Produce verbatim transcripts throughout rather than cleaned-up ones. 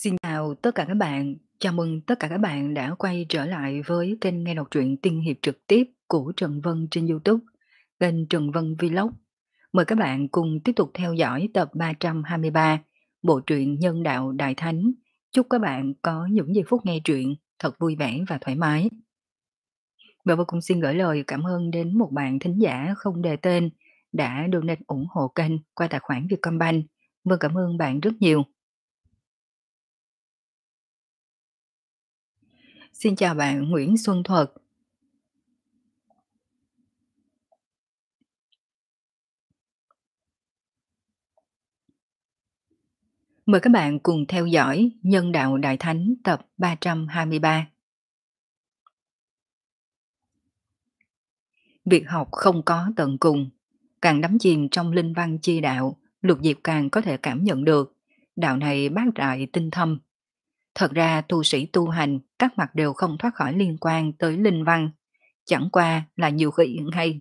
Xin chào tất cả các bạn, chào mừng tất cả các bạn đã quay trở lại với kênh nghe đọc truyện tiên hiệp trực tiếp của Trần Vân trên YouTube, kênh Trần Vân Vlog. Mời các bạn cùng tiếp tục theo dõi tập ba trăm hai mươi ba, bộ truyện Nhân đạo Đại Thánh. Chúc các bạn có những giây phút nghe truyện thật vui vẻ và thoải mái. Và vô cùng xin gửi lời cảm ơn đến một bạn thính giả không đề tên đã donate ủng hộ kênh qua tài khoản Vietcombank. Vâng, cảm ơn bạn rất nhiều. Xin chào bạn Nguyễn Xuân Thuật. Mời các bạn cùng theo dõi Nhân đạo Đại Thánh tập ba trăm hai mươi ba. Việc học không có tận cùng, càng đắm chìm trong linh văn chi đạo, Lục Diệp càng có thể cảm nhận được, đạo này bác đại tinh thâm. Thật ra tu sĩ tu hành, các mặt đều không thoát khỏi liên quan tới linh văn, chẳng qua là nhiều khi hay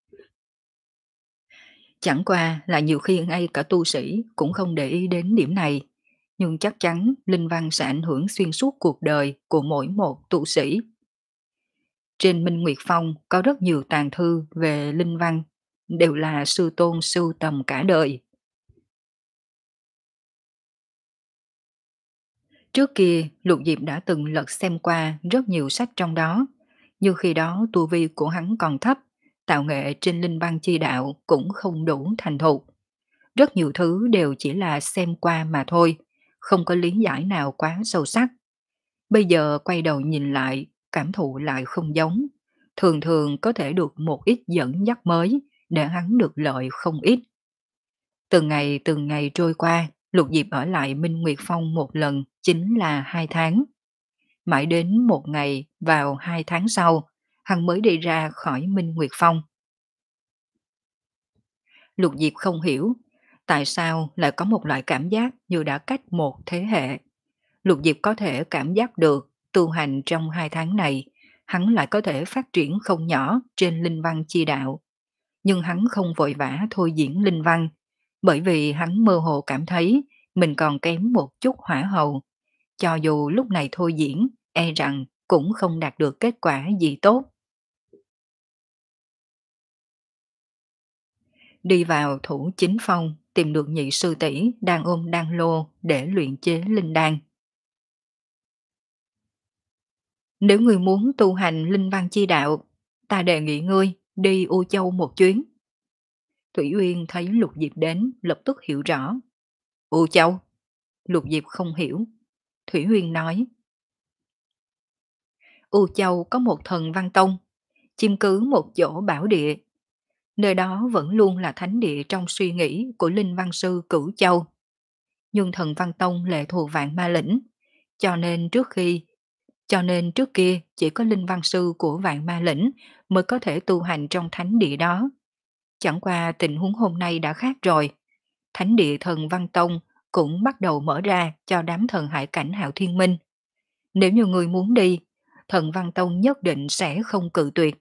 chẳng qua là nhiều khi ngay cả tu sĩ cũng không để ý đến điểm này, nhưng chắc chắn linh văn sẽ ảnh hưởng xuyên suốt cuộc đời của mỗi một tu sĩ. Trên Minh Nguyệt Phong có rất nhiều tàng thư về linh văn, đều là sư tôn sưu tầm cả đời. Trước kia, Lục Diệp đã từng lật xem qua rất nhiều sách trong đó, nhưng khi đó tu vi của hắn còn thấp, tạo nghệ trên linh văn chi đạo cũng không đủ thành thục. Rất nhiều thứ đều chỉ là xem qua mà thôi, không có lý giải nào quá sâu sắc. Bây giờ quay đầu nhìn lại, cảm thụ lại không giống, thường thường có thể được một ít dẫn dắt mới để hắn được lợi không ít. Từng ngày từng ngày trôi qua, Lục Diệp ở lại Minh Nguyệt Phong một lần chính là hai tháng. Mãi đến một ngày vào hai tháng sau, hắn mới đi ra khỏi Minh Nguyệt Phong. Lục Diệp không hiểu, tại sao lại có một loại cảm giác như đã cách một thế hệ. Lục Diệp có thể cảm giác được tu hành trong hai tháng này, hắn lại có thể phát triển không nhỏ trên linh văn chi đạo. Nhưng hắn không vội vã thôi diễn linh văn, bởi vì hắn mơ hồ cảm thấy mình còn kém một chút hỏa hầu. Cho dù lúc này thôi diễn, e rằng cũng không đạt được kết quả gì tốt. Đi vào thủ chính phong, tìm được nhị sư tỷ đang ôm đan lô để luyện chế linh đan. Nếu người muốn tu hành linh văn chi đạo, ta đề nghị ngươi đi U Châu một chuyến. Thủy Uyên thấy Lục Diệp đến, lập tức hiểu rõ. U Châu? Lục Diệp không hiểu. Thủy Uyên nói. U Châu có một thần văn tông, chiêm cứ một chỗ bảo địa. Nơi đó vẫn luôn là thánh địa trong suy nghĩ của Linh Văn Sư Cửu Châu. Nhưng thần văn tông lệ thuộc Vạn Ma Lĩnh, cho nên trước khi cho nên trước kia chỉ có Linh Văn Sư của Vạn Ma Lĩnh mới có thể tu hành trong thánh địa đó. Chẳng qua tình huống hôm nay đã khác rồi. Thánh địa thần Văn Tông cũng bắt đầu mở ra cho đám thần hải cảnh Hạo Thiên Minh. Nếu như người muốn đi, thần Văn Tông nhất định sẽ không cự tuyệt.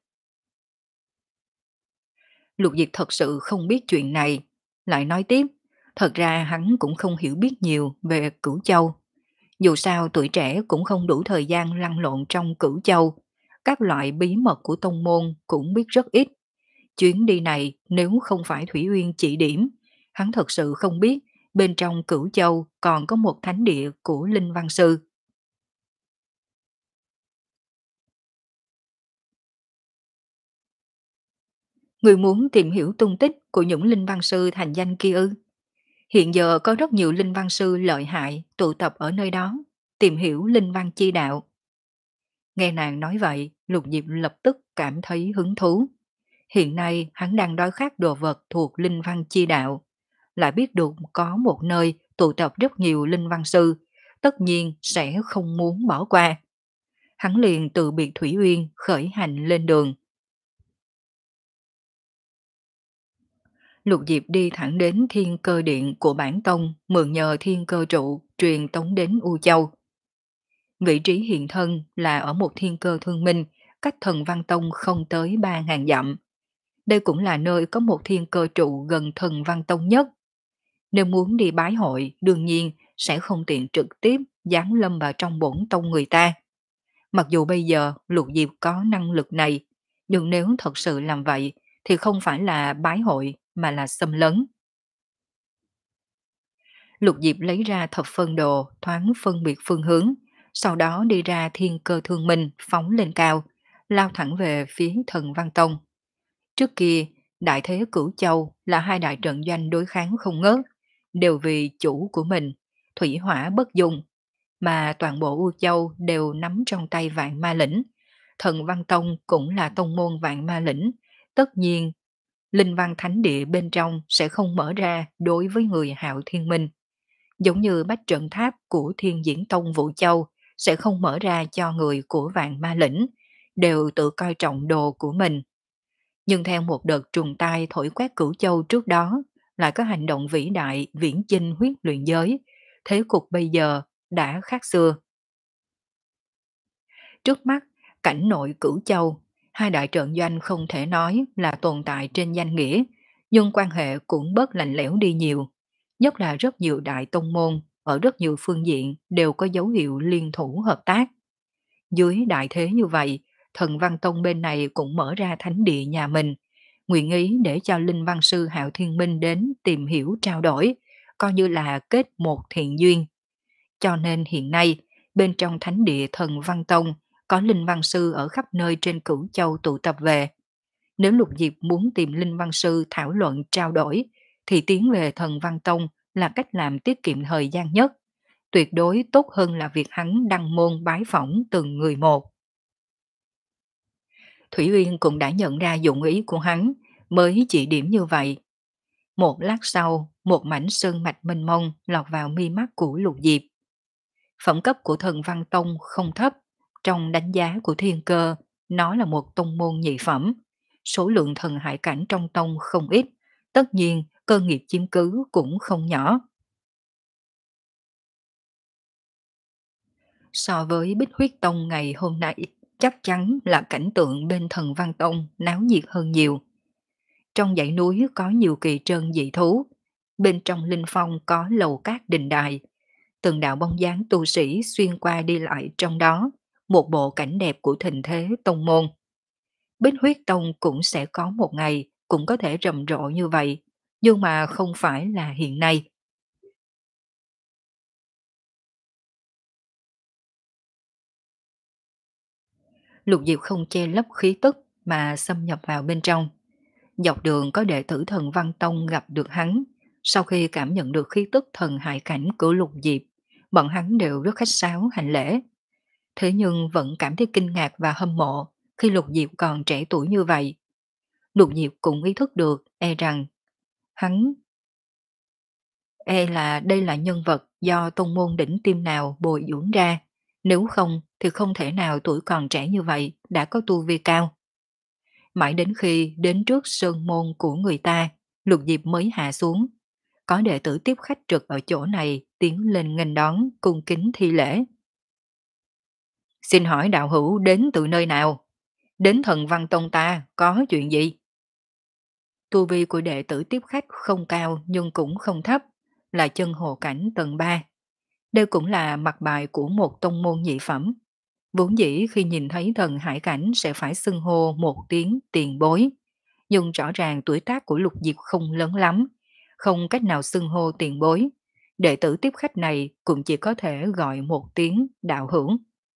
Lục Diệp thật sự không biết chuyện này. Lại nói tiếp, thật ra hắn cũng không hiểu biết nhiều về Cửu Châu. Dù sao tuổi trẻ cũng không đủ thời gian lăn lộn trong Cửu Châu. Các loại bí mật của tông môn cũng biết rất ít. Chuyến đi này nếu không phải Thủy Uyên chỉ điểm, hắn thật sự không biết bên trong Cửu Châu còn có một thánh địa của Linh Văn Sư. Người muốn tìm hiểu tung tích của những Linh Văn Sư thành danh kia ư? Hiện giờ có rất nhiều Linh Văn Sư lợi hại tụ tập ở nơi đó, tìm hiểu Linh Văn chi đạo. Nghe nàng nói vậy, Lục Diệp lập tức cảm thấy hứng thú. Hiện nay hắn đang đói khát đồ vật thuộc Linh Văn chi đạo, lại biết được có một nơi tụ tập rất nhiều Linh Văn Sư, tất nhiên sẽ không muốn bỏ qua. Hắn liền từ biệt Thủy Uyên khởi hành lên đường. Lục Diệp đi thẳng đến Thiên Cơ Điện của bản tông, mượn nhờ Thiên Cơ Trụ truyền tống đến U Châu. Vị trí hiện thân là ở một thiên cơ thương minh, cách thần Văn Tông không tới ba ngàn dặm. Đây cũng là nơi có một thiên cơ trụ gần thần Văn Tông nhất. Nếu muốn đi bái hội, đương nhiên sẽ không tiện trực tiếp giáng lâm vào trong bổn tông người ta. Mặc dù bây giờ Lục Diệp có năng lực này, nhưng nếu thật sự làm vậy thì không phải là bái hội mà là xâm lấn. Lục Diệp lấy ra thập phân đồ, thoáng phân biệt phương hướng, sau đó đi ra thiên cơ thương minh phóng lên cao, lao thẳng về phía thần Văn Tông. Trước kia, Đại Thế Cửu Châu là hai đại trận doanh đối kháng không ngớt, đều vì chủ của mình, thủy hỏa bất dung, mà toàn bộ U Châu đều nắm trong tay Vạn Ma Lĩnh. Thần Văn Tông cũng là tông môn Vạn Ma Lĩnh, tất nhiên linh văn thánh địa bên trong sẽ không mở ra đối với người Hạo Thiên Minh. Giống như bách trận tháp của Thiên Diễn Tông Vũ Châu sẽ không mở ra cho người của Vạn Ma Lĩnh, đều tự coi trọng đồ của mình. Nhưng theo một đợt trùng tai thổi quét Cửu Châu trước đó, lại có hành động vĩ đại viễn chinh huyết luyện giới, thế cục bây giờ đã khác xưa. Trước mắt, cảnh nội Cửu Châu, hai đại trận doanh không thể nói là tồn tại trên danh nghĩa, nhưng quan hệ cũng bớt lạnh lẽo đi nhiều. Nhất là rất nhiều đại tông môn ở rất nhiều phương diện đều có dấu hiệu liên thủ hợp tác. Dưới đại thế như vậy, thần Văn Tông bên này cũng mở ra thánh địa nhà mình, nguyện ý để cho Linh Văn Sư Hạo Thiên Minh đến tìm hiểu trao đổi, coi như là kết một thiện duyên. Cho nên hiện nay, bên trong thánh địa thần Văn Tông có Linh Văn Sư ở khắp nơi trên Cửu Châu tụ tập về. Nếu Lục Diệp muốn tìm Linh Văn Sư thảo luận trao đổi, thì tiến về thần Văn Tông là cách làm tiết kiệm thời gian nhất, tuyệt đối tốt hơn là việc hắn đăng môn bái phỏng từng người một. Thủy Uyên cũng đã nhận ra dụng ý của hắn, mới chỉ điểm như vậy. Một lát sau, một mảnh sơn mạch mênh mông lọt vào mi mắt của Lục Diệp. Phẩm cấp của thần Văn Tông không thấp, trong đánh giá của thiên cơ, nó là một tông môn nhị phẩm. Số lượng thần hải cảnh trong tông không ít, tất nhiên cơ nghiệp chiếm cứ cũng không nhỏ. So với Bích Huyết Tông ngày hôm nay, chắc chắn là cảnh tượng bên thần Văn Tông náo nhiệt hơn nhiều. Trong dãy núi có nhiều kỳ trân dị thú, bên trong linh phong có lầu cát đình đài, từng đạo bóng dáng tu sĩ xuyên qua đi lại trong đó, một bộ cảnh đẹp của thịnh thế tông môn. Bích Huyết Tông cũng sẽ có một ngày cũng có thể rầm rộ như vậy, nhưng mà không phải là hiện nay. Lục Diệp không che lấp khí tức mà xâm nhập vào bên trong. Dọc đường có đệ tử thần Văn Tông gặp được hắn, sau khi cảm nhận được khí tức thần hải cảnh của Lục Diệp, bọn hắn đều rất khách sáo hành lễ. Thế nhưng vẫn cảm thấy kinh ngạc và hâm mộ khi Lục Diệp còn trẻ tuổi như vậy. Lục Diệp cũng ý thức được e rằng hắn e là đây là nhân vật do tông môn đỉnh tiêm nào bồi dưỡng ra, nếu không thì không thể nào tuổi còn trẻ như vậy đã có tu vi cao. Mãi đến khi đến trước sơn môn của người ta, Lục Diệp mới hạ xuống. Có đệ tử tiếp khách trực ở chỗ này tiến lên nghênh đón cung kính thi lễ. Xin hỏi đạo hữu đến từ nơi nào? Đến thần Văn Tông ta có chuyện gì? Tu vi của đệ tử tiếp khách không cao nhưng cũng không thấp, là chân hồ cảnh tầng ba. Đây cũng là mặt bài của một tông môn nhị phẩm. Vốn dĩ khi nhìn thấy thần hải cảnh sẽ phải xưng hô một tiếng tiền bối. Nhưng rõ ràng tuổi tác của Lục Diệp không lớn lắm, không cách nào xưng hô tiền bối. Đệ tử tiếp khách này cũng chỉ có thể gọi một tiếng đạo hữu.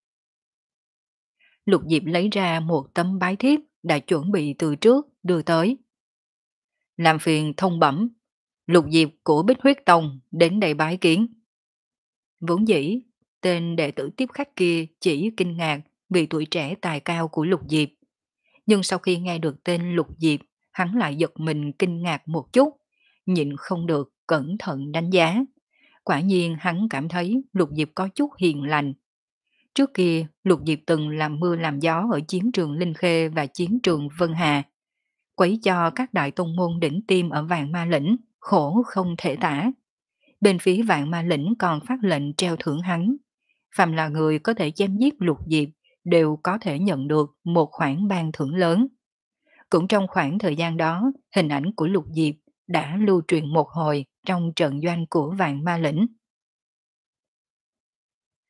Lục Diệp lấy ra một tấm bái thiếp đã chuẩn bị từ trước đưa tới. Làm phiền thông bẩm, Lục Diệp của Bích Huyết Tông đến đây bái kiến. Vốn dĩ, tên đệ tử tiếp khách kia chỉ kinh ngạc vì tuổi trẻ tài cao của Lục Diệp. Nhưng sau khi nghe được tên Lục Diệp, hắn lại giật mình kinh ngạc một chút, nhịn không được cẩn thận đánh giá. Quả nhiên hắn cảm thấy Lục Diệp có chút hiền lành. Trước kia, Lục Diệp từng làm mưa làm gió ở chiến trường Linh Khê và chiến trường Vân Hà, quấy cho các đại tông môn đỉnh tiêm ở Vạn Ma Lĩnh, khổ không thể tả. Bên phía Vạn Ma Lĩnh còn phát lệnh treo thưởng hắn. Phàm là người có thể chém giết Lục Diệp đều có thể nhận được một khoản ban thưởng lớn. Cũng trong khoảng thời gian đó, hình ảnh của Lục Diệp đã lưu truyền một hồi trong trận doanh của Vạn Ma Lĩnh.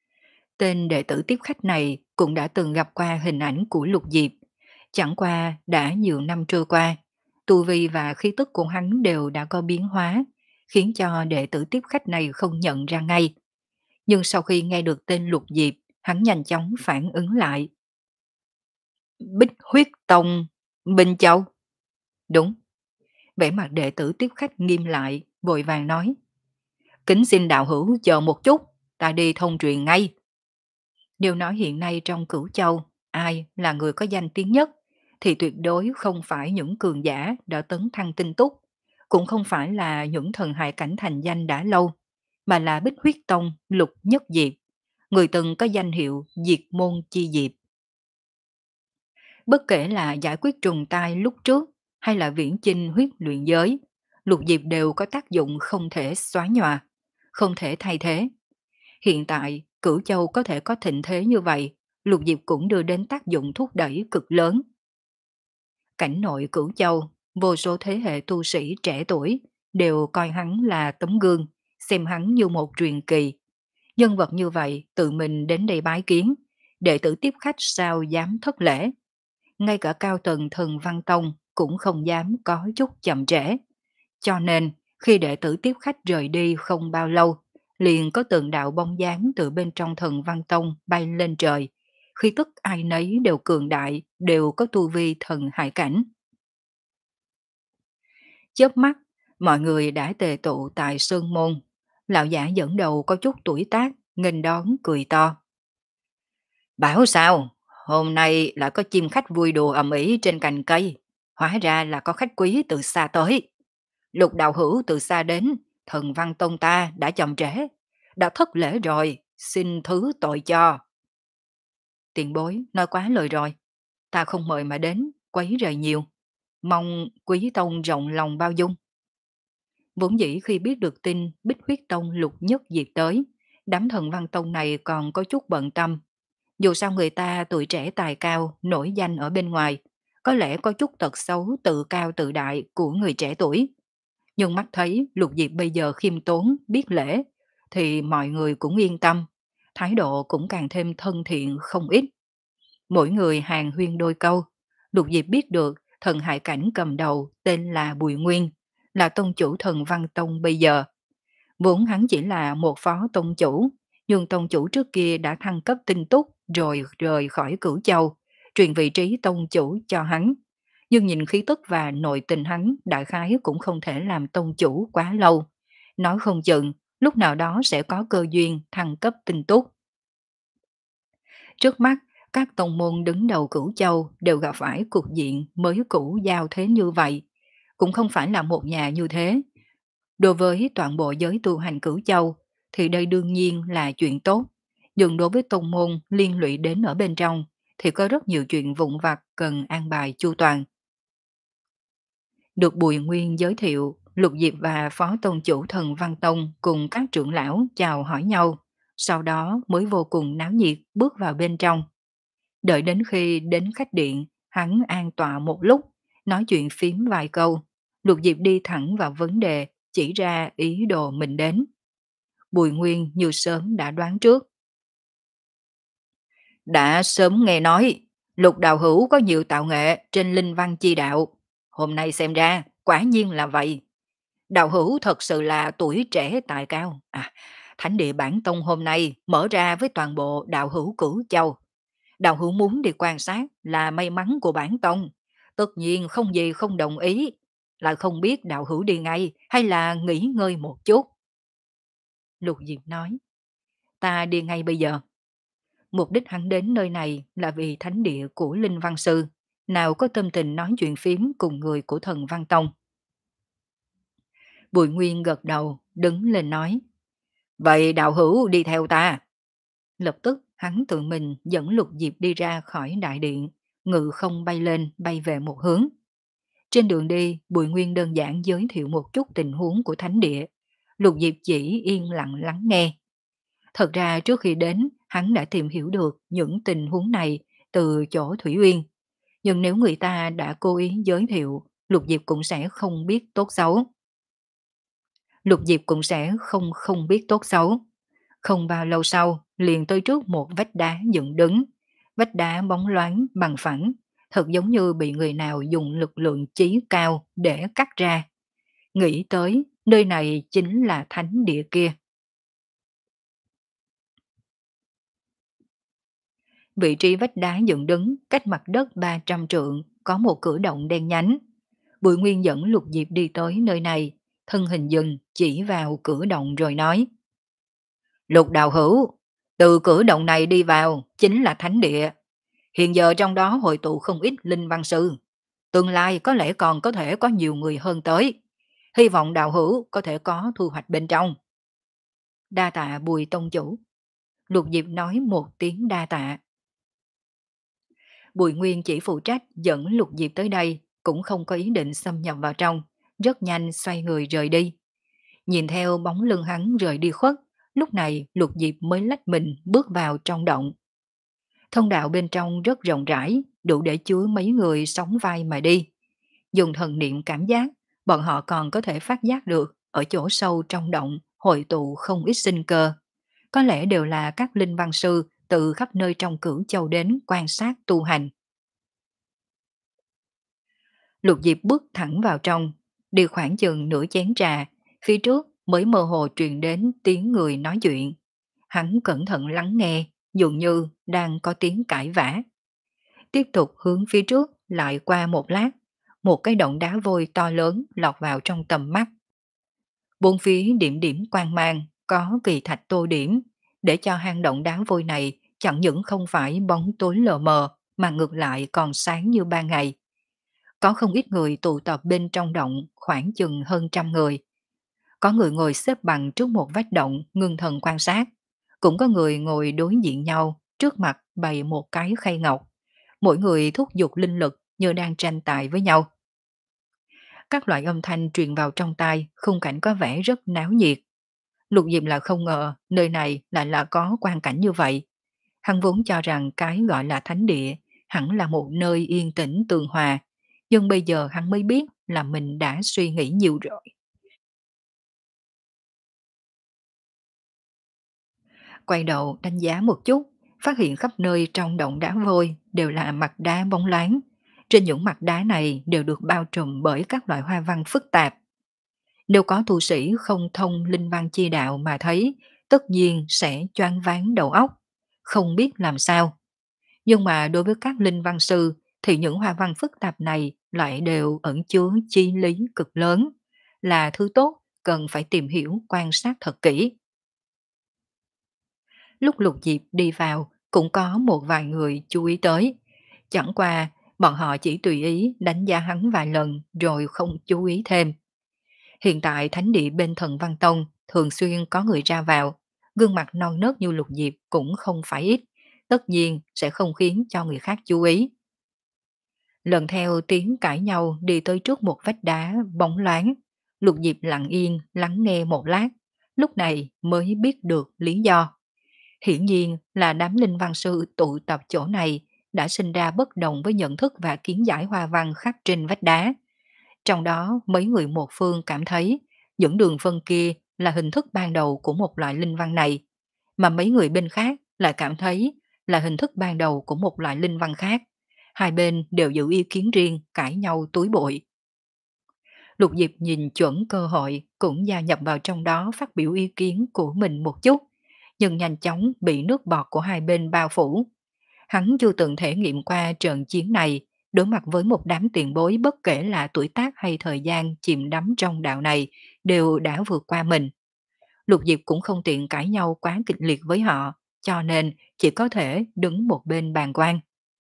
Tên đệ tử tiếp khách này cũng đã từng gặp qua hình ảnh của Lục Diệp. Chẳng qua đã nhiều năm trôi qua, tu vi và khí tức của hắn đều đã có biến hóa, khiến cho đệ tử tiếp khách này không nhận ra ngay. Nhưng sau khi nghe được tên Lục Diệp, hắn nhanh chóng phản ứng lại. Bích huyết tông, Bình Châu. Đúng, vẻ mặt đệ tử tiếp khách nghiêm lại, vội vàng nói. Kính xin đạo hữu chờ một chút, ta đi thông truyền ngay. Nếu nói hiện nay trong Cửu Châu, ai là người có danh tiếng nhất, thì tuyệt đối không phải những cường giả đã tấn thăng tinh túc, cũng không phải là những thần hài cảnh thành danh đã lâu, mà là Bích Huyết Tông Lục Nhất Diệp, người từng có danh hiệu Diệt Môn Chi Diệp. Bất kể là giải quyết trùng tai lúc trước hay là viễn chinh huyết luyện giới, Lục Diệp đều có tác dụng không thể xóa nhòa, không thể thay thế. Hiện tại, Cửu Châu có thể có thịnh thế như vậy, Lục Diệp cũng đưa đến tác dụng thúc đẩy cực lớn. Cảnh nội Cửu Châu, vô số thế hệ tu sĩ trẻ tuổi đều coi hắn là tấm gương, xem hắn như một truyền kỳ. Nhân vật như vậy tự mình đến đây bái kiến, đệ tử tiếp khách sao dám thất lễ. Ngay cả cao tầng Thần Văn Tông cũng không dám có chút chậm trễ. Cho nên, khi đệ tử tiếp khách rời đi không bao lâu, liền có từng đạo bóng dáng từ bên trong Thần Văn Tông bay lên trời. Khi tức ai nấy đều cường đại, đều có tu vi thần hải cảnh. Chớp mắt, mọi người đã tề tụ tại Sơn Môn. Lão giả dẫn đầu có chút tuổi tác, nghênh đón cười to. Bảo sao, hôm nay lại có chim khách vui đùa ầm ĩ trên cành cây. Hóa ra là có khách quý từ xa tới. Lục đạo hữu từ xa đến, Thần Văn Tông ta đã chậm trễ. Đã thất lễ rồi, xin thứ tội cho. Tiền bối nói quá lời rồi. Ta không mời mà đến, quấy rầy nhiều. Mong quý tông rộng lòng bao dung. Vốn dĩ khi biết được tin Bích Huyết Tông Lục Nhất Diệp tới, đám Thần Văn Tông này còn có chút bận tâm. Dù sao người ta tuổi trẻ tài cao, nổi danh ở bên ngoài, có lẽ có chút tật xấu tự cao tự đại của người trẻ tuổi. Nhưng mắt thấy Lục Diệp bây giờ khiêm tốn, biết lễ, thì mọi người cũng yên tâm, thái độ cũng càng thêm thân thiện không ít. Mỗi người hàng huyên đôi câu, Lục Diệp biết được thần hải cảnh cầm đầu tên là Bùi Nguyên, là tông chủ Thần Văn Tông bây giờ. Vốn hắn chỉ là một phó tông chủ, nhưng tông chủ trước kia đã thăng cấp tinh túc rồi rời khỏi Cửu Châu, truyền vị trí tông chủ cho hắn. Nhưng nhìn khí tức và nội tình hắn, đại khái cũng không thể làm tông chủ quá lâu. Nói không chừng, lúc nào đó sẽ có cơ duyên thăng cấp tinh túc. Trước mắt, các tông môn đứng đầu Cửu Châu đều gặp phải cục diện mới cũ giao thế như vậy. Cũng không phải là một nhà như thế. Đối với toàn bộ giới tu hành Cửu Châu, thì đây đương nhiên là chuyện tốt. Nhưng đối với tông môn liên lụy đến ở bên trong, thì có rất nhiều chuyện vụn vặt cần an bài chu toàn. Được Bùi Nguyên giới thiệu, Lục Diệp và Phó Tông chủ Thần Văn Tông cùng các trưởng lão chào hỏi nhau, sau đó mới vô cùng náo nhiệt bước vào bên trong. Đợi đến khi đến khách điện, hắn an tọa một lúc, nói chuyện phím vài câu. Lục Diệp đi thẳng vào vấn đề, chỉ ra ý đồ mình đến. Bùi Nguyên như sớm đã đoán trước. Đã sớm nghe nói, Lục đạo hữu có nhiều tạo nghệ trên linh văn chi đạo. Hôm nay xem ra, quả nhiên là vậy. Đạo hữu thật sự là tuổi trẻ tài cao. À, thánh địa bản tông hôm nay mở ra với toàn bộ đạo hữu Cửu Châu. Đạo hữu muốn đi quan sát là may mắn của bản tông. Tất nhiên không gì không đồng ý. Lại không biết đạo hữu đi ngay hay là nghỉ ngơi một chút. Lục Diệp nói, ta đi ngay bây giờ. Mục đích hắn đến nơi này là vì thánh địa của Linh Văn Sư. Nào có tâm tình nói chuyện phím cùng người của Thần Văn Tông. Bùi Nguyên gật đầu, đứng lên nói. Vậy đạo hữu đi theo ta. Lập tức hắn tự mình dẫn Lục Diệp đi ra khỏi đại điện, ngự không bay lên, bay về một hướng. Trên đường đi, Bùi Nguyên đơn giản giới thiệu một chút tình huống của thánh địa. Lục Diệp chỉ yên lặng lắng nghe. Thật ra trước khi đến, hắn đã tìm hiểu được những tình huống này từ chỗ Thủy Uyên. Nhưng nếu người ta đã cố ý giới thiệu, Lục Diệp cũng sẽ không biết tốt xấu. Lục Diệp cũng sẽ không không biết tốt xấu. Không bao lâu sau, liền tới trước một vách đá dựng đứng. Vách đá bóng loáng bằng phẳng, thật giống như bị người nào dùng lực lượng chí cao để cắt ra. Nghĩ tới, nơi này chính là thánh địa kia. Vị trí vách đá dựng đứng cách mặt đất ba trăm trượng, có một cửa động đen nhánh. Bùi Nguyên dẫn Lục Diệp đi tới nơi này, thân hình dừng chỉ vào cửa động rồi nói. Lục đạo hữu, từ cửa động này đi vào chính là thánh địa. Hiện giờ trong đó hội tụ không ít linh văn sư. Tương lai có lẽ còn có thể có nhiều người hơn tới. Hy vọng đạo hữu có thể có thu hoạch bên trong. Đa tạ Bùi tông chủ. Lục Diệp nói một tiếng đa tạ. Bùi Nguyên chỉ phụ trách dẫn Lục Diệp tới đây, cũng không có ý định xâm nhập vào trong, rất nhanh xoay người rời đi. Nhìn theo bóng lưng hắn rời đi khuất, lúc này Lục Diệp mới lách mình bước vào trong động. Thông đạo bên trong rất rộng rãi, đủ để chứa mấy người sóng vai mà đi. Dùng thần niệm cảm giác, bọn họ còn có thể phát giác được ở chỗ sâu trong động hội tụ không ít sinh cơ. Có lẽ đều là các linh văn sư từ khắp nơi trong Cửu Châu đến quan sát tu hành. Lục Diệp bước thẳng vào trong, đi khoảng chừng nửa chén trà, phía trước mới mơ hồ truyền đến tiếng người nói chuyện. Hắn cẩn thận lắng nghe, dường như đang có tiếng cãi vã. Tiếp tục hướng phía trước, lại qua một lát, một cái động đá vôi to lớn lọt vào trong tầm mắt. Bốn phía điểm điểm quang mang, có kỳ thạch tô điểm, để cho hang động đá vôi này chẳng những không phải bóng tối lờ mờ, mà ngược lại còn sáng như ban ngày. Có không ít người tụ tập bên trong động, khoảng chừng hơn trăm người. Có người ngồi xếp bằng trước một vách động, ngưng thần quan sát. Cũng có người ngồi đối diện nhau, trước mặt bày một cái khay ngọc. Mỗi người thúc giục linh lực như đang tranh tài với nhau. Các loại âm thanh truyền vào trong tai, khung cảnh có vẻ rất náo nhiệt. Lục Diệp là không ngờ nơi này lại là có quang cảnh như vậy. Hắn vốn cho rằng cái gọi là thánh địa hẳn là một nơi yên tĩnh tường hòa, nhưng bây giờ hắn mới biết là mình đã suy nghĩ nhiều rồi. Quay đầu đánh giá một chút, phát hiện khắp nơi trong động đá vôi đều là mặt đá bóng loáng. Trên những mặt đá này đều được bao trùm bởi các loại hoa văn phức tạp. Nếu có tu sĩ không thông linh văn chi đạo mà thấy, tất nhiên sẽ choáng váng đầu óc, không biết làm sao. Nhưng mà đối với các linh văn sư thì những hoa văn phức tạp này lại đều ẩn chứa chi lý cực lớn, là thứ tốt cần phải tìm hiểu quan sát thật kỹ. Lúc Lục Diệp đi vào cũng có một vài người chú ý tới. Chẳng qua bọn họ chỉ tùy ý đánh giá hắn vài lần rồi không chú ý thêm. Hiện tại thánh địa bên Thần Văn Tông thường xuyên có người ra vào, gương mặt non nớt như Lục Diệp cũng không phải ít, tất nhiên sẽ không khiến cho người khác chú ý. Lần theo tiếng cãi nhau đi tới trước một vách đá bóng loáng, Lục Diệp lặng yên lắng nghe một lát, lúc này mới biết được lý do. Hiển nhiên là đám linh văn sư tụ tập chỗ này đã sinh ra bất đồng với nhận thức và kiến giải hoa văn khắc trên vách đá. Trong đó mấy người một phương cảm thấy những đường phân kia là hình thức ban đầu của một loại linh văn này, mà mấy người bên khác lại cảm thấy là hình thức ban đầu của một loại linh văn khác. Hai bên đều giữ ý kiến riêng, cãi nhau túi bụi. Lục Diệp nhìn chuẩn cơ hội, cũng gia nhập vào trong đó phát biểu ý kiến của mình một chút, nhưng nhanh chóng bị nước bọt của hai bên bao phủ. Hắn chưa từng thể nghiệm qua trận chiến này, đối mặt với một đám tiền bối bất kể là tuổi tác hay thời gian chìm đắm trong đạo này, đều đã vượt qua mình. Lục Diệp cũng không tiện cãi nhau quá kịch liệt với họ, cho nên chỉ có thể đứng một bên bàn quan.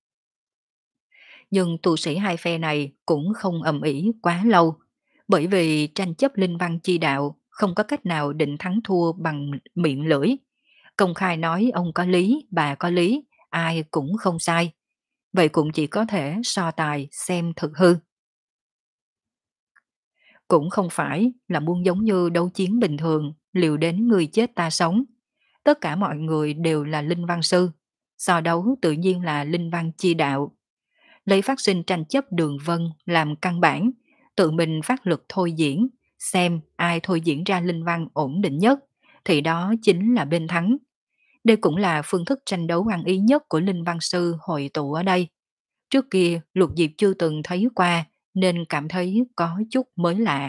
Nhưng tu sĩ hai phe này cũng không ầm ĩ quá lâu, bởi vì tranh chấp linh văn chi đạo không có cách nào định thắng thua bằng miệng lưỡi. Công khai nói ông có lý, bà có lý, ai cũng không sai. Vậy cũng chỉ có thể so tài xem thực hư. Cũng không phải là muốn giống như đấu chiến bình thường, liều đến người chết ta sống. Tất cả mọi người đều là linh văn sư. So đấu tự nhiên là linh văn chi đạo. Lấy phát sinh tranh chấp đường vân làm căn bản, tự mình phát lực thôi diễn, xem ai thôi diễn ra linh văn ổn định nhất, thì đó chính là bên thắng. Đây cũng là phương thức tranh đấu ăn ý nhất của Linh Văn Sư hội tụ ở đây. Trước kia, Lục Diệp chưa từng thấy qua, nên cảm thấy có chút mới lạ.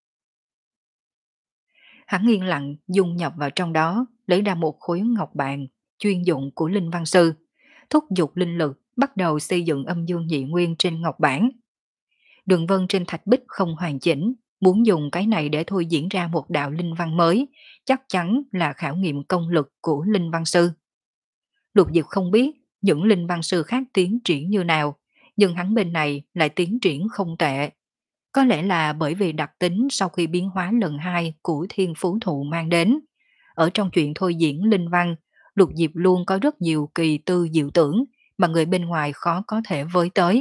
Hắn yên lặng dung nhập vào trong đó, lấy ra một khối ngọc bàn chuyên dụng của Linh Văn Sư, thúc giục linh lực bắt đầu xây dựng âm dương nhị nguyên trên ngọc bản. Đường vân trên thạch bích không hoàn chỉnh, muốn dùng cái này để thôi diễn ra một đạo linh văn mới, chắc chắn là khảo nghiệm công lực của Linh Văn Sư. Lục Diệp không biết những Linh Văn Sư khác tiến triển như nào, nhưng hắn bên này lại tiến triển không tệ. Có lẽ là bởi vì đặc tính sau khi biến hóa lần hai của thiên phú thụ mang đến. Ở trong chuyện thôi diễn linh văn, Lục Diệp luôn có rất nhiều kỳ tư diệu tưởng mà người bên ngoài khó có thể với tới.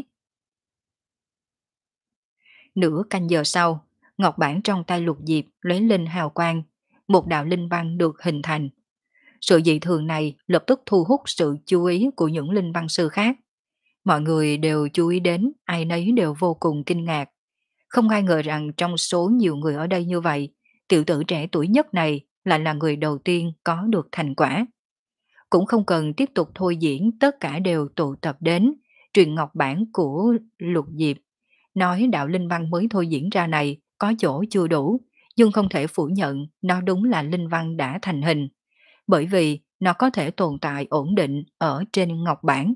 Nửa canh giờ sau, ngọc bản trong tay Lục Diệp lóe lên hào quang, một đạo linh văn được hình thành. Sự dị thường này lập tức thu hút sự chú ý của những linh văn sư khác. Mọi người đều chú ý đến, ai nấy đều vô cùng kinh ngạc. Không ai ngờ rằng trong số nhiều người ở đây như vậy, tiểu tử trẻ tuổi nhất này lại là người đầu tiên có được thành quả. Cũng không cần tiếp tục thôi diễn, tất cả đều tụ tập đến, truyền ngọc bản của Lục Diệp. Nói đạo linh văn mới thôi diễn ra này có chỗ chưa đủ, nhưng không thể phủ nhận nó đúng là linh văn đã thành hình, bởi vì nó có thể tồn tại ổn định ở trên ngọc bản.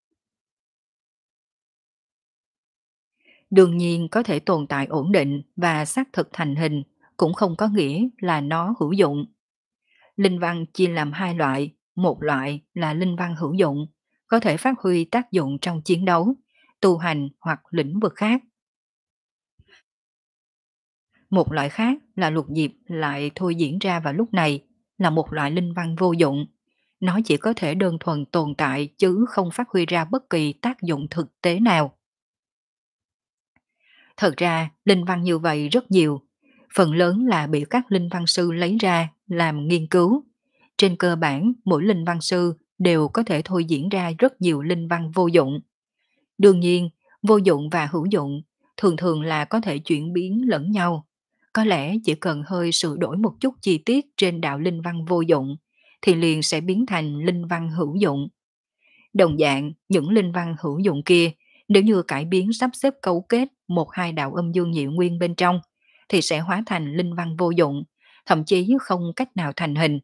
Đương nhiên có thể tồn tại ổn định và xác thực thành hình cũng không có nghĩa là nó hữu dụng. Linh văn chia làm hai loại, một loại là linh văn hữu dụng, có thể phát huy tác dụng trong chiến đấu, tu hành hoặc lĩnh vực khác. Một loại khác là Lục Diệp lại thôi diễn ra vào lúc này, là một loại linh văn vô dụng. Nó chỉ có thể đơn thuần tồn tại chứ không phát huy ra bất kỳ tác dụng thực tế nào. Thật ra, linh văn như vậy rất nhiều, phần lớn là bị các linh văn sư lấy ra làm nghiên cứu. Trên cơ bản, mỗi linh văn sư đều có thể thôi diễn ra rất nhiều linh văn vô dụng. Đương nhiên, vô dụng và hữu dụng thường thường là có thể chuyển biến lẫn nhau. Có lẽ chỉ cần hơi sửa đổi một chút chi tiết trên đạo linh văn vô dụng, thì liền sẽ biến thành linh văn hữu dụng. Đồng dạng, những linh văn hữu dụng kia, nếu như cải biến sắp xếp cấu kết một hai đạo âm dương nhị nguyên bên trong, thì sẽ hóa thành linh văn vô dụng, thậm chí không cách nào thành hình.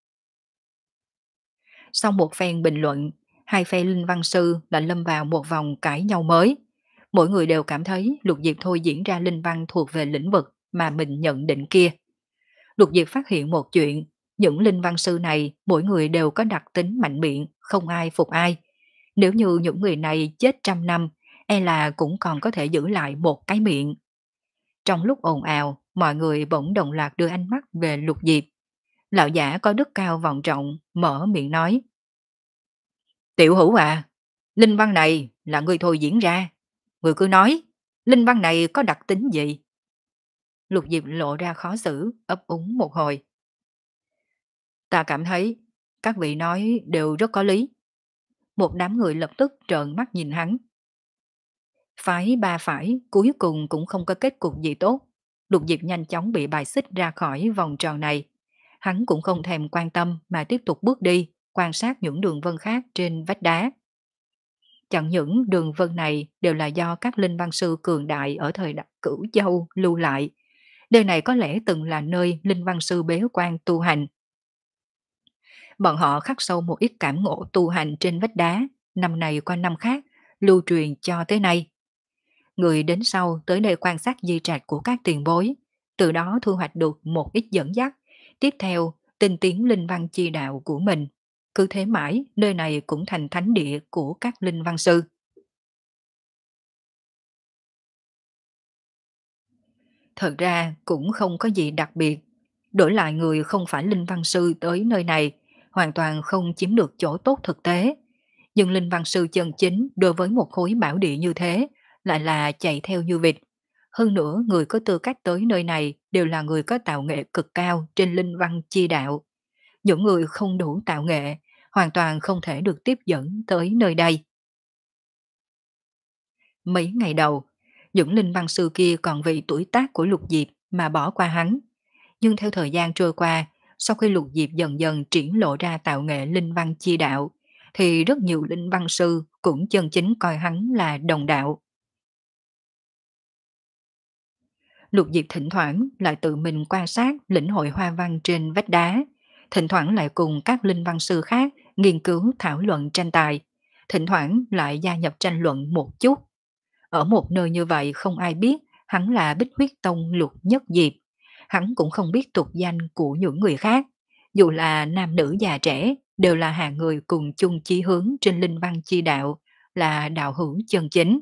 Sau một phen bình luận, hai phe linh văn sư đã lâm vào một vòng cãi nhau mới. Mỗi người đều cảm thấy Lục Diệp thôi diễn ra linh văn thuộc về lĩnh vực mà mình nhận định kia. Lục Diệp phát hiện một chuyện, những linh văn sư này mỗi người đều có đặc tính mạnh miệng, không ai phục ai. Nếu như những người này chết trăm năm, e là cũng còn có thể giữ lại một cái miệng. Trong lúc ồn ào, mọi người bỗng đồng loạt đưa ánh mắt về Lục Diệp. Lão giả có đức cao vọng trọng, mở miệng nói. Tiểu Hữu à, linh văn này là người thôi diễn ra. Người cứ nói, linh văn này có đặc tính gì? Lục Diệp lộ ra khó xử, ấp úng một hồi. Ta cảm thấy các vị nói đều rất có lý. Một đám người lập tức trợn mắt nhìn hắn. Phái ba phải cuối cùng cũng không có kết cục gì tốt. Lục Diệp nhanh chóng bị bài xích ra khỏi vòng tròn này. Hắn cũng không thèm quan tâm mà tiếp tục bước đi, quan sát những đường vân khác trên vách đá. Chẳng những đường vân này đều là do các linh văn sư cường đại ở thời đại Cửu Châu lưu lại. Nơi này có lẽ từng là nơi linh văn sư bế quan tu hành. Bọn họ khắc sâu một ít cảm ngộ tu hành trên vách đá, năm này qua năm khác, lưu truyền cho tới nay. Người đến sau tới đây quan sát di trạch của các tiền bối, từ đó thu hoạch được một ít dẫn dắt, tiếp theo tinh tiến linh văn chi đạo của mình. Cứ thế mãi, nơi này cũng thành thánh địa của các linh văn sư. Thật ra cũng không có gì đặc biệt, đổi lại người không phải linh văn sư tới nơi này, hoàn toàn không chiếm được chỗ tốt thực tế. Nhưng linh văn sư chân chính đối với một khối bảo địa như thế, lại là chạy theo như vịt. Hơn nữa, người có tư cách tới nơi này đều là người có tạo nghệ cực cao trên linh văn chi đạo. Những người không đủ tạo nghệ, hoàn toàn không thể được tiếp dẫn tới nơi đây. Mấy ngày đầu, những linh văn sư kia còn vì tuổi tác của Lục Diệp mà bỏ qua hắn. Nhưng theo thời gian trôi qua, Sau khi Lục Diệp dần dần triển lộ ra tạo nghệ linh văn chi đạo, thì rất nhiều linh văn sư cũng chân chính coi hắn là đồng đạo. Lục Diệp thỉnh thoảng lại tự mình quan sát lĩnh hội hoa văn trên vách đá, thỉnh thoảng lại cùng các linh văn sư khác nghiên cứu thảo luận tranh tài, thỉnh thoảng lại gia nhập tranh luận một chút. Ở một nơi như vậy không ai biết hắn là Bích Huyết Tông Lục Nhất Diệp, hắn cũng không biết tục danh của những người khác, dù là nam nữ già trẻ đều là hạng người cùng chung chí hướng trên linh văn chi đạo, là đạo hữu chân chính.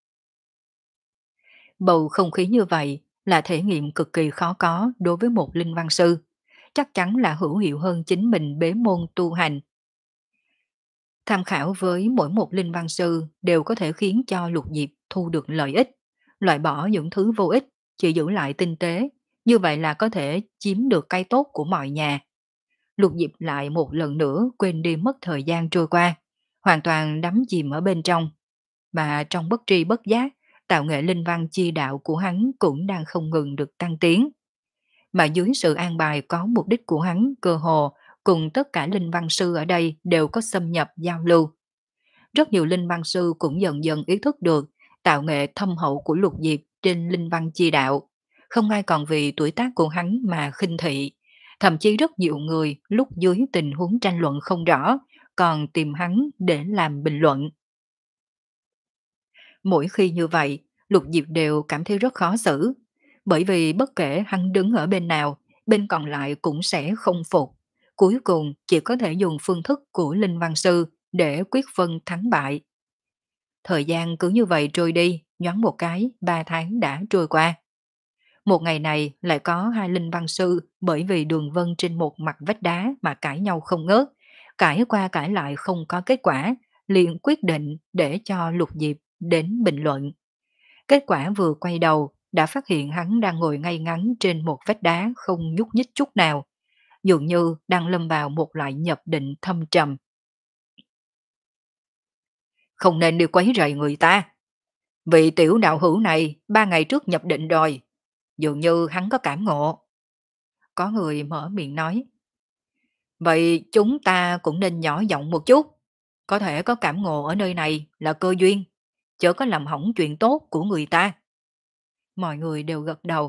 Bầu không khí như vậy là thể nghiệm cực kỳ khó có đối với một linh văn sư, chắc chắn là hữu hiệu hơn chính mình bế môn tu hành. Tham khảo với mỗi một linh văn sư đều có thể khiến cho Lục Diệp thu được lợi ích, loại bỏ những thứ vô ích, chỉ giữ lại tinh tế, như vậy là có thể chiếm được cái tốt của mọi nhà. Lục Diệp lại một lần nữa quên đi mất thời gian trôi qua, hoàn toàn đắm chìm ở bên trong, mà trong bất tri bất giác, tạo nghệ linh văn chi đạo của hắn cũng đang không ngừng được tăng tiến. Mà dưới sự an bài có mục đích của hắn, cơ hồ cùng tất cả linh văn sư ở đây đều có xâm nhập giao lưu. Rất nhiều linh văn sư cũng dần dần ý thức được tạo nghệ thâm hậu của Lục Diệp trên linh văn chi đạo. Không ai còn vì tuổi tác của hắn mà khinh thị. Thậm chí rất nhiều người lúc dưới tình huống tranh luận không rõ, còn tìm hắn để làm bình luận. Mỗi khi như vậy, Lục Diệp đều cảm thấy rất khó xử, bởi vì bất kể hắn đứng ở bên nào, bên còn lại cũng sẽ không phục. Cuối cùng chỉ có thể dùng phương thức của Linh Văn Sư để quyết phân thắng bại. Thời gian cứ như vậy trôi đi, nhoáng một cái, ba tháng đã trôi qua. Một ngày này lại có hai Linh Văn Sư bởi vì đường vân trên một mặt vách đá mà cãi nhau không ngớt, cãi qua cãi lại không có kết quả, liền quyết định để cho Lục Diệp đến bình luận. Kết quả vừa quay đầu, đã phát hiện hắn đang ngồi ngay ngắn trên một vách đá không nhúc nhích chút nào, dường như đang lâm vào một loại nhập định thâm trầm. Không nên đi quấy rầy người ta. Vị tiểu đạo hữu này ba ngày trước nhập định rồi, dường như hắn có cảm ngộ. Có người mở miệng nói. Vậy chúng ta cũng nên nhỏ giọng một chút. Có thể có cảm ngộ ở nơi này là cơ duyên, chớ có làm hỏng chuyện tốt của người ta. Mọi người đều gật đầu.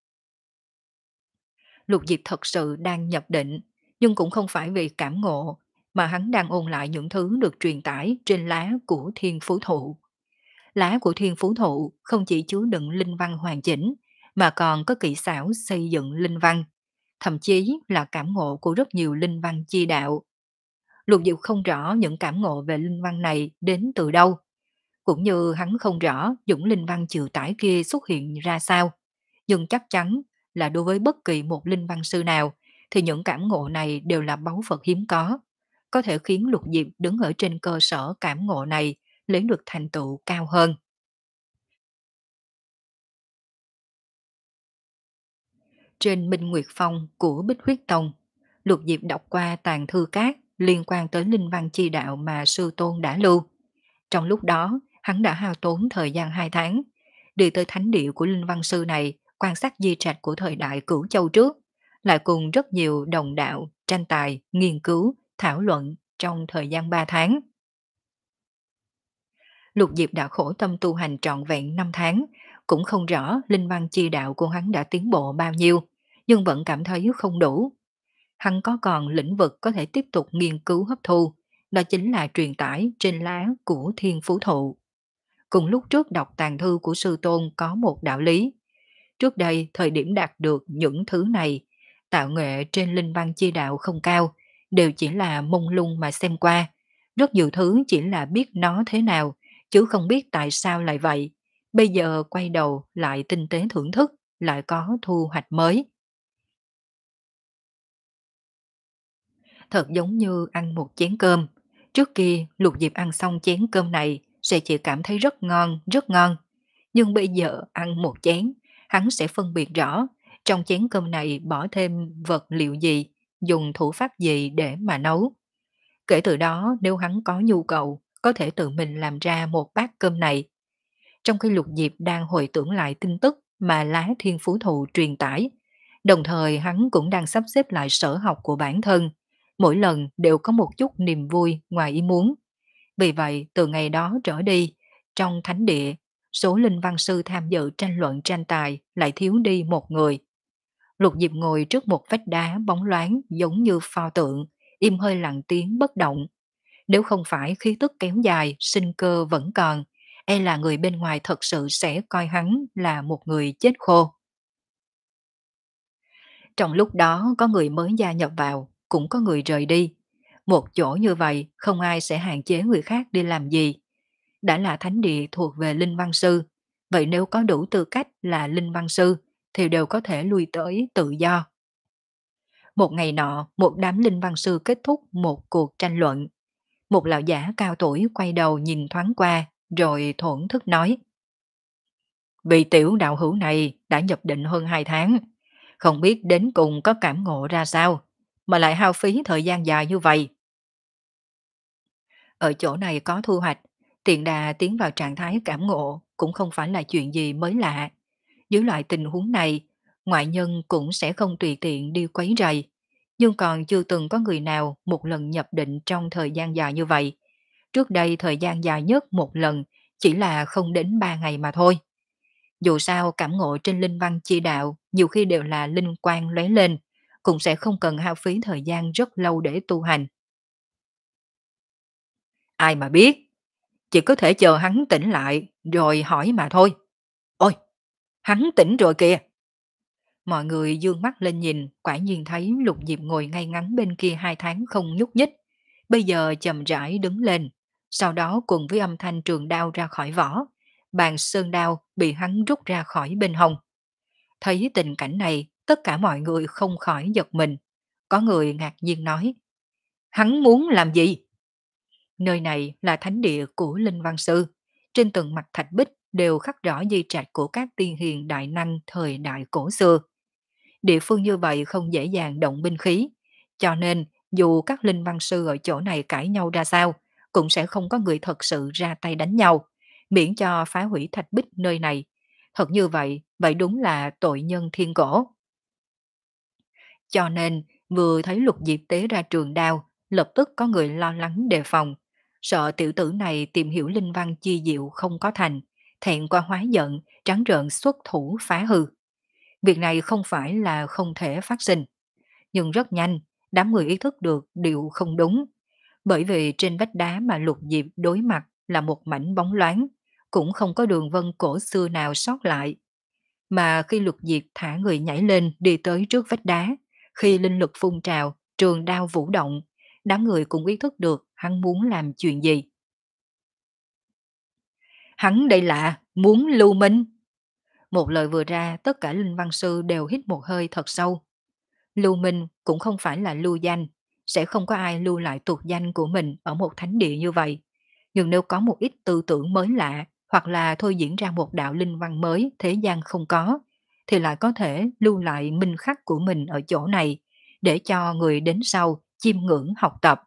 Lục Diệp thật sự đang nhập định, nhưng cũng không phải vì cảm ngộ, mà hắn đang ôn lại những thứ được truyền tải trên lá của thiên phú thụ. Lá của thiên phú thụ không chỉ chứa đựng linh văn hoàn chỉnh, mà còn có kỹ xảo xây dựng linh văn, thậm chí là cảm ngộ của rất nhiều linh văn chi đạo. Lục Diệu không rõ những cảm ngộ về linh văn này đến từ đâu, cũng như hắn không rõ những linh văn chịu tải kia xuất hiện ra sao, nhưng chắc chắn là đối với bất kỳ một linh văn sư nào thì những cảm ngộ này đều là báu vật hiếm có, có thể khiến Lục Diệp đứng ở trên cơ sở cảm ngộ này lấy được thành tựu cao hơn. Trên Minh Nguyệt Phong của Bích Huyết Tông, Lục Diệp đọc qua tàn thư cát liên quan tới linh văn chi đạo mà sư tôn đã lưu. Trong lúc đó, hắn đã hao tốn thời gian hai tháng, đi tới thánh địa của linh văn sư này quan sát di trạch của thời đại Cửu Châu trước, lại cùng rất nhiều đồng đạo, tranh tài, nghiên cứu, thảo luận trong thời gian ba tháng. Lục Diệp đã khổ tâm tu hành trọn vẹn năm tháng, cũng không rõ linh văn chi đạo của hắn đã tiến bộ bao nhiêu, nhưng vẫn cảm thấy không đủ. Hắn có còn lĩnh vực có thể tiếp tục nghiên cứu hấp thu, đó chính là truyền tải trên lá của thiên phú thụ. Cùng lúc trước đọc tàn thư của sư tôn có một đạo lý. Trước đây, thời điểm đạt được những thứ này, tạo nghệ trên linh văn chi đạo không cao, đều chỉ là mông lung mà xem qua. Rất nhiều thứ chỉ là biết nó thế nào, chứ không biết tại sao lại vậy. Bây giờ quay đầu lại tinh tế thưởng thức, lại có thu hoạch mới. Thật giống như ăn một chén cơm. Trước kia, Lục Diệp ăn xong chén cơm này sẽ chỉ cảm thấy rất ngon, rất ngon. Nhưng bây giờ ăn một chén, hắn sẽ phân biệt rõ trong chén cơm này bỏ thêm vật liệu gì, dùng thủ pháp gì để mà nấu. Kể từ đó, nếu hắn có nhu cầu, có thể tự mình làm ra một bát cơm này. Trong khi Lục Diệp đang hồi tưởng lại tin tức mà lá thiên phú thụ truyền tải, Đồng thời hắn cũng đang sắp xếp lại sở học của bản thân, mỗi lần đều có một chút niềm vui ngoài ý muốn. Vì vậy, từ ngày đó trở đi, trong thánh địa, số linh văn sư tham dự tranh luận tranh tài lại thiếu đi một người. Lục Diệp ngồi trước một vách đá bóng loáng giống như pho tượng, im hơi lặng tiếng bất động. Nếu không phải khí tức kéo dài, sinh cơ vẫn còn, e là người bên ngoài thật sự sẽ coi hắn là một người chết khô. Trong lúc đó có người mới gia nhập vào, cũng có người rời đi. Một chỗ như vậy không ai sẽ hạn chế người khác đi làm gì. Đã là thánh địa thuộc về Linh Văn Sư, vậy nếu có đủ tư cách là Linh Văn Sư thì đều có thể lui tới tự do. Một ngày nọ, một đám Linh Văn Sư kết thúc một cuộc tranh luận. Một lão giả cao tuổi quay đầu nhìn thoáng qua, rồi thổn thức nói. Vị tiểu đạo hữu này đã nhập định hơn hai tháng, không biết đến cùng có cảm ngộ ra sao, mà lại hao phí thời gian dài như vậy. Ở chỗ này có thu hoạch, tiện đà tiến vào trạng thái cảm ngộ cũng không phải là chuyện gì mới lạ. Dưới loại tình huống này, ngoại nhân cũng sẽ không tùy tiện đi quấy rầy. Nhưng còn chưa từng có người nào một lần nhập định trong thời gian dài như vậy. Trước đây thời gian dài nhất một lần chỉ là không đến ba ngày mà thôi. Dù sao cảm ngộ trên linh văn chi đạo nhiều khi đều là linh quang lóe lên, cũng sẽ không cần hao phí thời gian rất lâu để tu hành. Ai mà biết, chỉ có thể chờ hắn tỉnh lại rồi hỏi mà thôi. Ôi, hắn tỉnh rồi kìa. Mọi người dương mắt lên nhìn, quả nhiên thấy Lục Diệp ngồi ngay ngắn bên kia hai tháng không nhúc nhích. Bây giờ chậm rãi đứng lên, sau đó cùng với âm thanh trường đao ra khỏi vỏ, bàn sơn đao bị hắn rút ra khỏi bên hông. Thấy tình cảnh này, tất cả mọi người không khỏi giật mình. Có người ngạc nhiên nói, hắn muốn làm gì? Nơi này là thánh địa của Linh Văn Sư. Trên từng mặt thạch bích đều khắc rõ di trạch của các tiên hiền đại năng thời đại cổ xưa. Địa phương như vậy không dễ dàng động binh khí, cho nên dù các Linh Văn Sư ở chỗ này cãi nhau ra sao, cũng sẽ không có người thật sự ra tay đánh nhau, miễn cho phá hủy thạch bích nơi này. Thật như vậy, vậy đúng là tội nhân thiên cổ. Cho nên, vừa thấy Lục Diệp tế ra trường đao, lập tức có người lo lắng đề phòng, sợ tiểu tử này tìm hiểu linh văn chi diệu không có thành, thẹn qua hóa giận, trắng trợn xuất thủ phá hư. Việc này không phải là không thể phát sinh, nhưng rất nhanh, đám người ý thức được điều không đúng, bởi vì trên vách đá mà Lục Diệp đối mặt là một mảnh bóng loáng, cũng không có đường vân cổ xưa nào sót lại. Mà khi Lục Diệp thả người nhảy lên đi tới trước vách đá, khi linh lực phun trào, trường đao vũ động, đám người cũng ý thức được hắn muốn làm chuyện gì. Hắn đây là muốn lưu minh. Một lời vừa ra, tất cả linh văn sư đều hít một hơi thật sâu. Lưu minh cũng không phải là lưu danh, sẽ không có ai lưu lại tục danh của mình ở một thánh địa như vậy. Nhưng nếu có một ít tư tưởng mới lạ, hoặc là thôi diễn ra một đạo linh văn mới thế gian không có, thì lại có thể lưu lại minh khắc của mình ở chỗ này, để cho người đến sau chiêm ngưỡng học tập.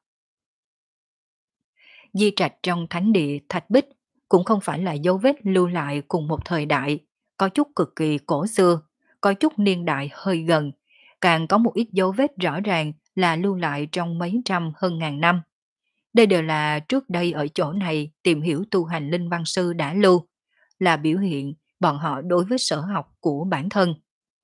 Di trạch trong thánh địa Thạch Bích cũng không phải là dấu vết lưu lại cùng một thời đại, có chút cực kỳ cổ xưa, có chút niên đại hơi gần, càng có một ít dấu vết rõ ràng là lưu lại trong mấy trăm hơn ngàn năm. Đây đều là trước đây ở chỗ này tìm hiểu tu hành linh văn sư đã lưu, là biểu hiện bọn họ đối với sở học của bản thân.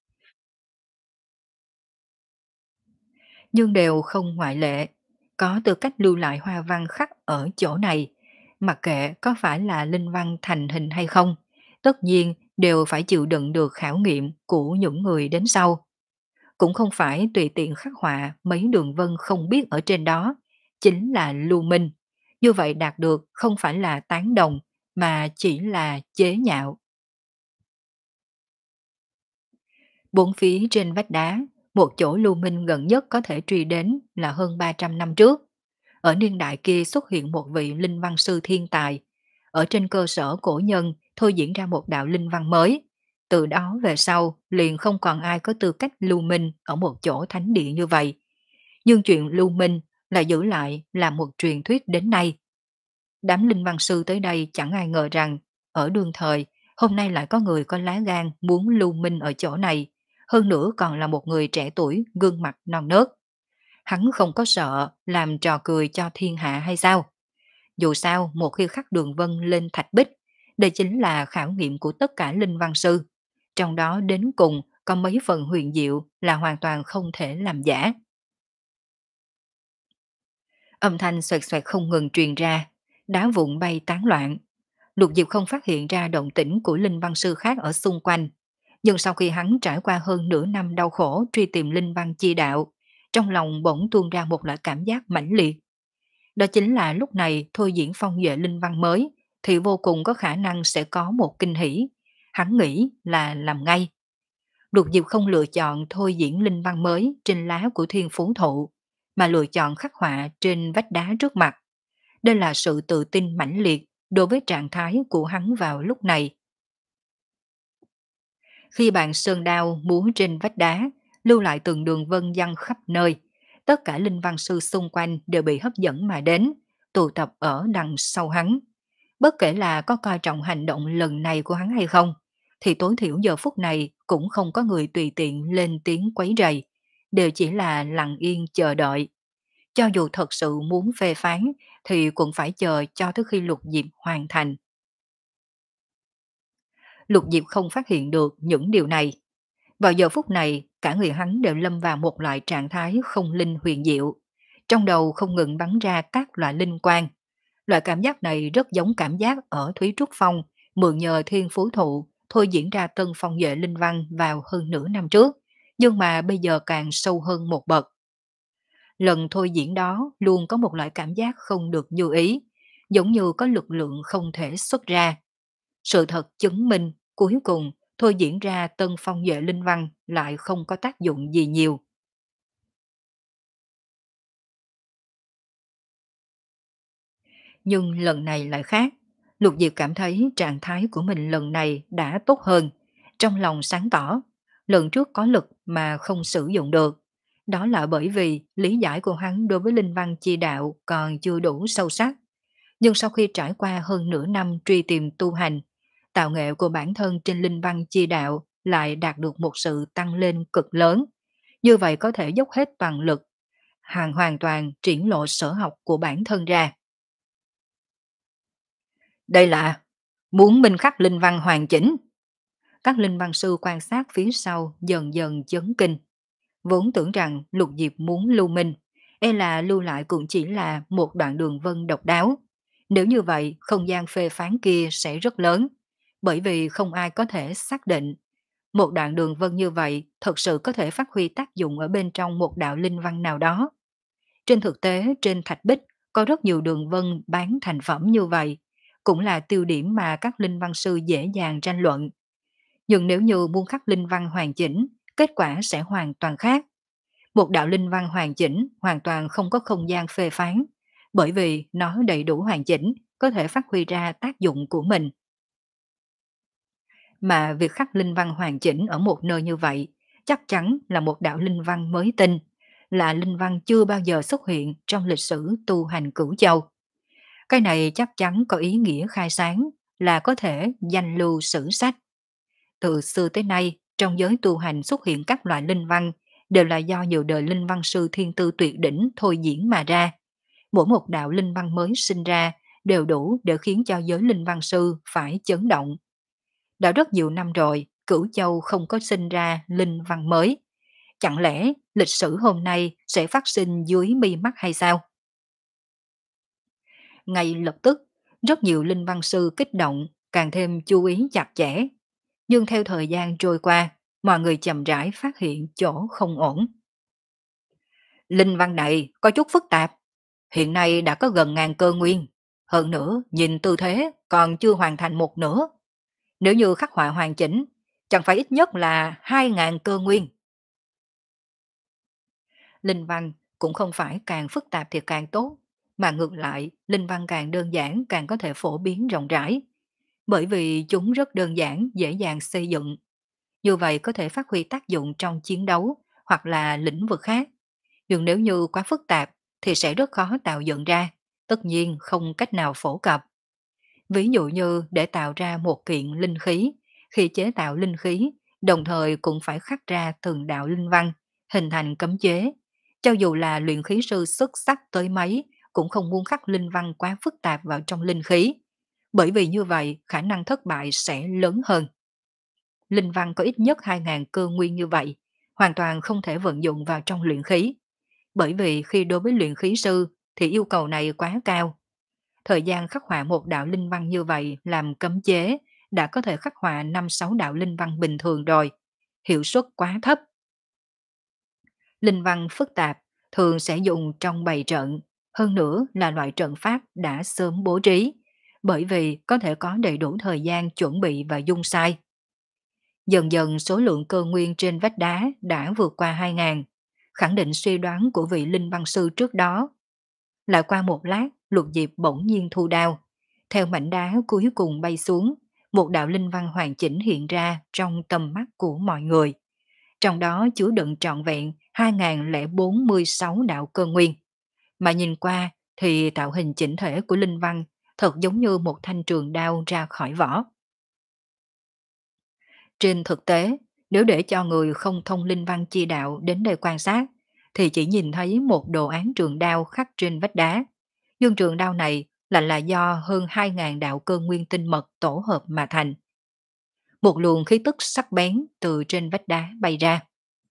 Nhưng đều không ngoại lệ, có tư cách lưu lại hoa văn khắc ở chỗ này, mặc kệ có phải là linh văn thành hình hay không, tất nhiên đều phải chịu đựng được khảo nghiệm của những người đến sau. Cũng không phải tùy tiện khắc họa mấy đường vân không biết ở trên đó, chính là lưu minh. Như vậy đạt được không phải là tán đồng, mà chỉ là chế nhạo. Bốn phía trên vách đá, một chỗ lưu minh gần nhất có thể truy đến là hơn ba trăm năm trước. Ở niên đại kia xuất hiện một vị linh văn sư thiên tài. Ở trên cơ sở cổ nhân thôi diễn ra một đạo linh văn mới. Từ đó về sau liền không còn ai có tư cách lưu minh ở một chỗ thánh địa như vậy. Nhưng chuyện lưu minh là giữ lại là một truyền thuyết đến nay. Đám linh văn sư tới đây chẳng ai ngờ rằng ở đương thời hôm nay lại có người có lá gan muốn lưu minh ở chỗ này, hơn nữa còn là một người trẻ tuổi gương mặt non nớt. Hắn không có sợ làm trò cười cho thiên hạ hay sao? Dù sao, một khi khắc đường vân lên thạch bích, đây chính là khảo nghiệm của tất cả linh văn sư. Trong đó đến cùng có mấy phần huyền diệu là hoàn toàn không thể làm giả. Âm thanh xoẹt xoẹt không ngừng truyền ra, đá vụn bay tán loạn. Lục Diệp không phát hiện ra động tĩnh của linh văn sư khác ở xung quanh. Nhưng sau khi hắn trải qua hơn nửa năm đau khổ truy tìm linh văn chi đạo, trong lòng bỗng tuôn ra một loại cảm giác mãnh liệt. Đó chính là lúc này thôi diễn phong duệ linh văn mới thì vô cùng có khả năng sẽ có một kinh hỷ. Hắn nghĩ là làm ngay. Lục Diệp không lựa chọn thôi diễn linh văn mới trên lá của thiên phú thụ, mà lựa chọn khắc họa trên vách đá trước mặt. Đây là sự tự tin mãnh liệt đối với trạng thái của hắn vào lúc này. Khi bàn sơn đao múa trên vách đá, lưu lại từng đường vân văng khắp nơi, tất cả linh văn sư xung quanh đều bị hấp dẫn mà đến, tụ tập ở đằng sau hắn. Bất kể là có coi trọng hành động lần này của hắn hay không, thì tối thiểu giờ phút này cũng không có người tùy tiện lên tiếng quấy rầy, đều chỉ là lặng yên chờ đợi. Cho dù thật sự muốn phê phán thì cũng phải chờ cho tới khi Lục Diệp hoàn thành. Lục Diệp không phát hiện được những điều này. Vào giờ phút này, cả người hắn đều lâm vào một loại trạng thái không linh huyền diệu. Trong đầu không ngừng bắn ra các loại linh quang. Loại cảm giác này rất giống cảm giác ở Thúy Trúc Phong, mượn nhờ thiên phú thụ, thôi diễn ra tân phong vệ linh văn vào hơn nửa năm trước, nhưng mà bây giờ càng sâu hơn một bậc. Lần thôi diễn đó luôn có một loại cảm giác không được như ý, giống như có lực lượng không thể xuất ra. Sự thật chứng minh, cuối cùng, thôi diễn ra tân phong vệ linh văn lại không có tác dụng gì nhiều. Nhưng lần này lại khác. Lục Diệp cảm thấy trạng thái của mình lần này đã tốt hơn. Trong lòng sáng tỏ, lần trước có lực mà không sử dụng được. Đó là bởi vì lý giải của hắn đối với linh văn chi đạo còn chưa đủ sâu sắc. Nhưng sau khi trải qua hơn nửa năm truy tìm tu hành, tạo nghệ của bản thân trên linh văn chi đạo lại đạt được một sự tăng lên cực lớn. Như vậy có thể dốc hết toàn lực, hàng hoàn toàn triển lộ sở học của bản thân ra. Đây là muốn minh khắc linh văn hoàn chỉnh. Các linh văn sư quan sát phía sau dần dần chấn kinh. Vốn tưởng rằng Lục Diệp muốn lưu minh, e là lưu lại cũng chỉ là một đoạn đường vân độc đáo. Nếu như vậy, không gian phê phán kia sẽ rất lớn, bởi vì không ai có thể xác định. Một đoạn đường vân như vậy thật sự có thể phát huy tác dụng ở bên trong một đạo linh văn nào đó. Trên thực tế, trên thạch bích có rất nhiều đường vân bán thành phẩm như vậy, cũng là tiêu điểm mà các linh văn sư dễ dàng tranh luận. Nhưng nếu như muốn khắc linh văn hoàn chỉnh, kết quả sẽ hoàn toàn khác. Một đạo linh văn hoàn chỉnh hoàn toàn không có không gian phê phán, bởi vì nó đầy đủ hoàn chỉnh, có thể phát huy ra tác dụng của mình. Mà việc khắc linh văn hoàn chỉnh ở một nơi như vậy, chắc chắn là một đạo linh văn mới tinh, là linh văn chưa bao giờ xuất hiện trong lịch sử tu hành Cửu Châu. Cái này chắc chắn có ý nghĩa khai sáng, là có thể danh lưu sử sách. Từ xưa tới nay, trong giới tu hành xuất hiện các loại linh văn đều là do nhiều đời linh văn sư thiên tư tuyệt đỉnh thôi diễn mà ra. Mỗi một đạo linh văn mới sinh ra đều đủ để khiến cho giới linh văn sư phải chấn động. Đã rất nhiều năm rồi, Cửu Châu không có sinh ra linh văn mới. Chẳng lẽ lịch sử hôm nay sẽ phát sinh dưới mi mắt hay sao? Ngay lập tức, rất nhiều linh văn sư kích động, càng thêm chú ý chặt chẽ. Nhưng theo thời gian trôi qua, mọi người chậm rãi phát hiện chỗ không ổn. Linh văn này có chút phức tạp. Hiện nay đã có gần ngàn cơ nguyên. Hơn nữa, nhìn tư thế còn chưa hoàn thành một nửa. Nếu như khắc họa hoàn chỉnh, chẳng phải ít nhất là hai ngàn cơ nguyên. Linh văn cũng không phải càng phức tạp thì càng tốt, mà ngược lại, linh văn càng đơn giản càng có thể phổ biến rộng rãi. Bởi vì chúng rất đơn giản, dễ dàng xây dựng. Như vậy có thể phát huy tác dụng trong chiến đấu hoặc là lĩnh vực khác. Nhưng nếu như quá phức tạp thì sẽ rất khó tạo dựng ra, tất nhiên không cách nào phổ cập. Ví dụ như để tạo ra một kiện linh khí, khi chế tạo linh khí đồng thời cũng phải khắc ra từng đạo linh văn, hình thành cấm chế. Cho dù là luyện khí sư xuất sắc tới mấy, cũng không muốn khắc linh văn quá phức tạp vào trong linh khí, bởi vì như vậy khả năng thất bại sẽ lớn hơn. Linh văn có ít nhất hai nghìn cơ nguyên như vậy, hoàn toàn không thể vận dụng vào trong luyện khí, bởi vì khi đối với luyện khí sư thì yêu cầu này quá cao. Thời gian khắc họa một đạo linh văn như vậy làm cấm chế đã có thể khắc họa năm sáu đạo linh văn bình thường rồi, hiệu suất quá thấp. Linh văn phức tạp thường sẽ dùng trong bày trận, hơn nữa là loại trận pháp đã sớm bố trí, bởi vì có thể có đầy đủ thời gian chuẩn bị và dung sai. Dần dần số lượng cơ nguyên trên vách đá đã vượt qua hai nghìn, khẳng định suy đoán của vị linh văn sư trước đó. Lại qua một lát, Lục Diệp bỗng nhiên thu đao. Theo mảnh đá cuối cùng bay xuống, một đạo linh văn hoàn chỉnh hiện ra trong tầm mắt của mọi người. Trong đó chứa đựng trọn vẹn hai nghìn bốn mươi sáu đạo cơ nguyên. Mà nhìn qua thì tạo hình chỉnh thể của linh văn thật giống như một thanh trường đao ra khỏi vỏ. Trên thực tế, nếu để cho người không thông linh văn chi đạo đến đây quan sát, thì chỉ nhìn thấy một đồ án trường đao khắc trên vách đá. Nhưng trường đao này là là do hơn hai nghìn đạo cơ nguyên tinh mật tổ hợp mà thành. Một luồng khí tức sắc bén từ trên vách đá bay ra.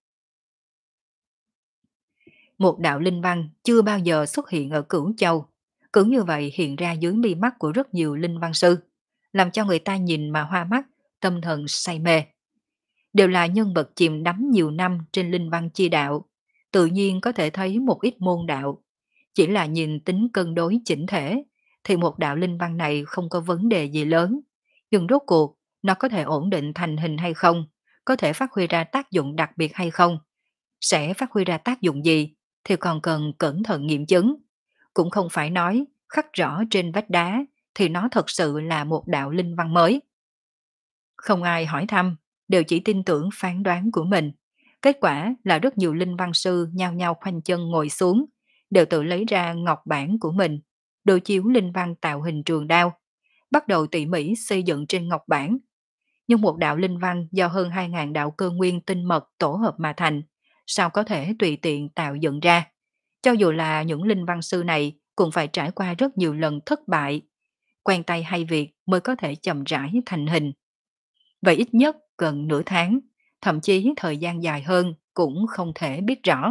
Một đạo linh văn chưa bao giờ xuất hiện ở Cửu Châu. Cứ như vậy hiện ra dưới mi mắt của rất nhiều linh văn sư, làm cho người ta nhìn mà hoa mắt, tâm thần say mê. Đều là nhân vật chìm đắm nhiều năm trên linh văn chi đạo, tự nhiên có thể thấy một ít môn đạo. Chỉ là nhìn tính cân đối chỉnh thể, thì một đạo linh văn này không có vấn đề gì lớn. Nhưng rốt cuộc, nó có thể ổn định thành hình hay không, có thể phát huy ra tác dụng đặc biệt hay không, sẽ phát huy ra tác dụng gì, thì còn cần cẩn thận nghiệm chứng. Cũng không phải nói khắc rõ trên vách đá thì nó thật sự là một đạo linh văn mới. Không ai hỏi thăm, đều chỉ tin tưởng phán đoán của mình. Kết quả là rất nhiều linh văn sư nhao nhao khoanh chân ngồi xuống, đều tự lấy ra ngọc bản của mình, đối chiếu linh văn tạo hình trường đao, bắt đầu tỉ mỉ xây dựng trên ngọc bản. Nhưng một đạo linh văn do hơn hai nghìn đạo cơ nguyên tinh mật tổ hợp mà thành, sao có thể tùy tiện tạo dựng ra? Cho dù là những linh văn sư này cũng phải trải qua rất nhiều lần thất bại, quen tay hay việc mới có thể chậm rãi thành hình. Vậy ít nhất gần nửa tháng, thậm chí thời gian dài hơn cũng không thể biết rõ.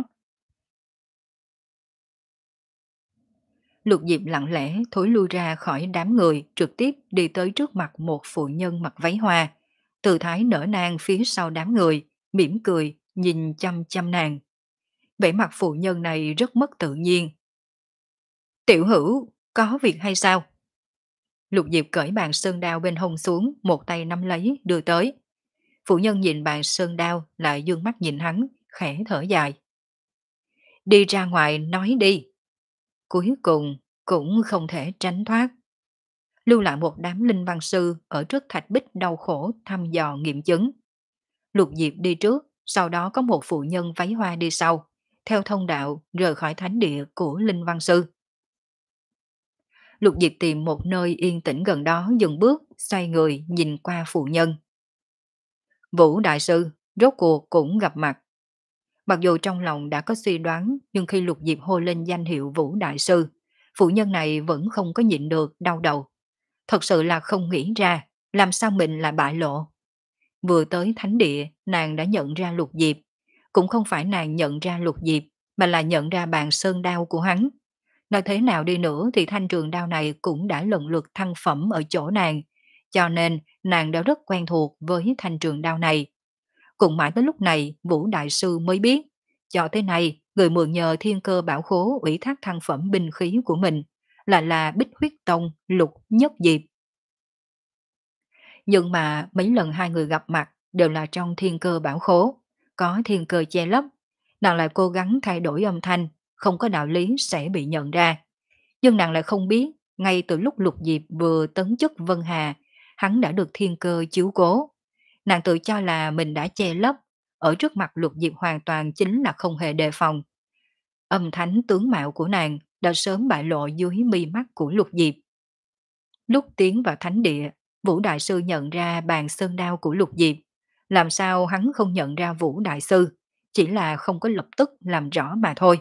Lục Diệp lặng lẽ thối lui ra khỏi đám người, trực tiếp đi tới trước mặt một phụ nhân mặc váy hoa, tư thái nở nang phía sau đám người, mỉm cười nhìn chăm chăm nàng. Vẻ mặt phụ nhân này rất mất tự nhiên. Tiểu Hữu, có việc hay sao? Lục Diệp cởi bàn sơn đao bên hông xuống, một tay nắm lấy đưa tới. Phụ nhân nhìn bàn sơn đao lại dương mắt nhìn hắn, khẽ thở dài. Đi ra ngoài nói đi. Cuối cùng cũng không thể tránh thoát. Lưu lại một đám linh văn sư ở trước thạch bích đau khổ thăm dò nghiệm chứng. Lục Diệp đi trước, sau đó có một phụ nhân váy hoa đi sau, theo thông đạo rời khỏi thánh địa của linh văn sư. Lục Diệp tìm một nơi yên tĩnh gần đó dừng bước, xoay người nhìn qua phụ nhân. Vũ Đại Sư, rốt cuộc cũng gặp mặt. Mặc dù trong lòng đã có suy đoán, nhưng khi Lục Diệp hô lên danh hiệu Vũ Đại Sư, phụ nhân này vẫn không có nhịn được đau đầu. Thật sự là không nghĩ ra, làm sao mình lại bại lộ. Vừa tới thánh địa, nàng đã nhận ra Lục Diệp. Cũng không phải nàng nhận ra Lục Diệp, mà là nhận ra bàn sơn đao của hắn. Nói thế nào đi nữa thì thanh trường đao này cũng đã lần lượt thăng phẩm ở chỗ nàng, cho nên nàng đã rất quen thuộc với thanh trường đao này. Cũng mãi tới lúc này Vũ Đại Sư mới biết, cho tới nay người mượn nhờ thiên cơ bảo khố ủy thác thăng phẩm binh khí của mình là là Bích Huyết Tông Lục Nhất Diệp. Nhưng mà mấy lần hai người gặp mặt đều là trong thiên cơ bảo khố, có thiên cơ che lấp, nàng lại cố gắng thay đổi âm thanh, không có đạo lý sẽ bị nhận ra. Nhưng nàng lại không biết, ngay từ lúc Lục Diệp vừa tấn chức Vân Hà, hắn đã được thiên cơ chiếu cố. Nàng tự cho là mình đã che lấp, ở trước mặt Lục Diệp hoàn toàn chính là không hề đề phòng. Âm thánh tướng mạo của nàng đã sớm bại lộ dưới mi mắt của Lục Diệp. Lúc tiến vào thánh địa, Vũ Đại Sư nhận ra bàn sơn đao của Lục Diệp, Làm sao hắn không nhận ra Vũ Đại Sư, chỉ là không có lập tức làm rõ mà thôi.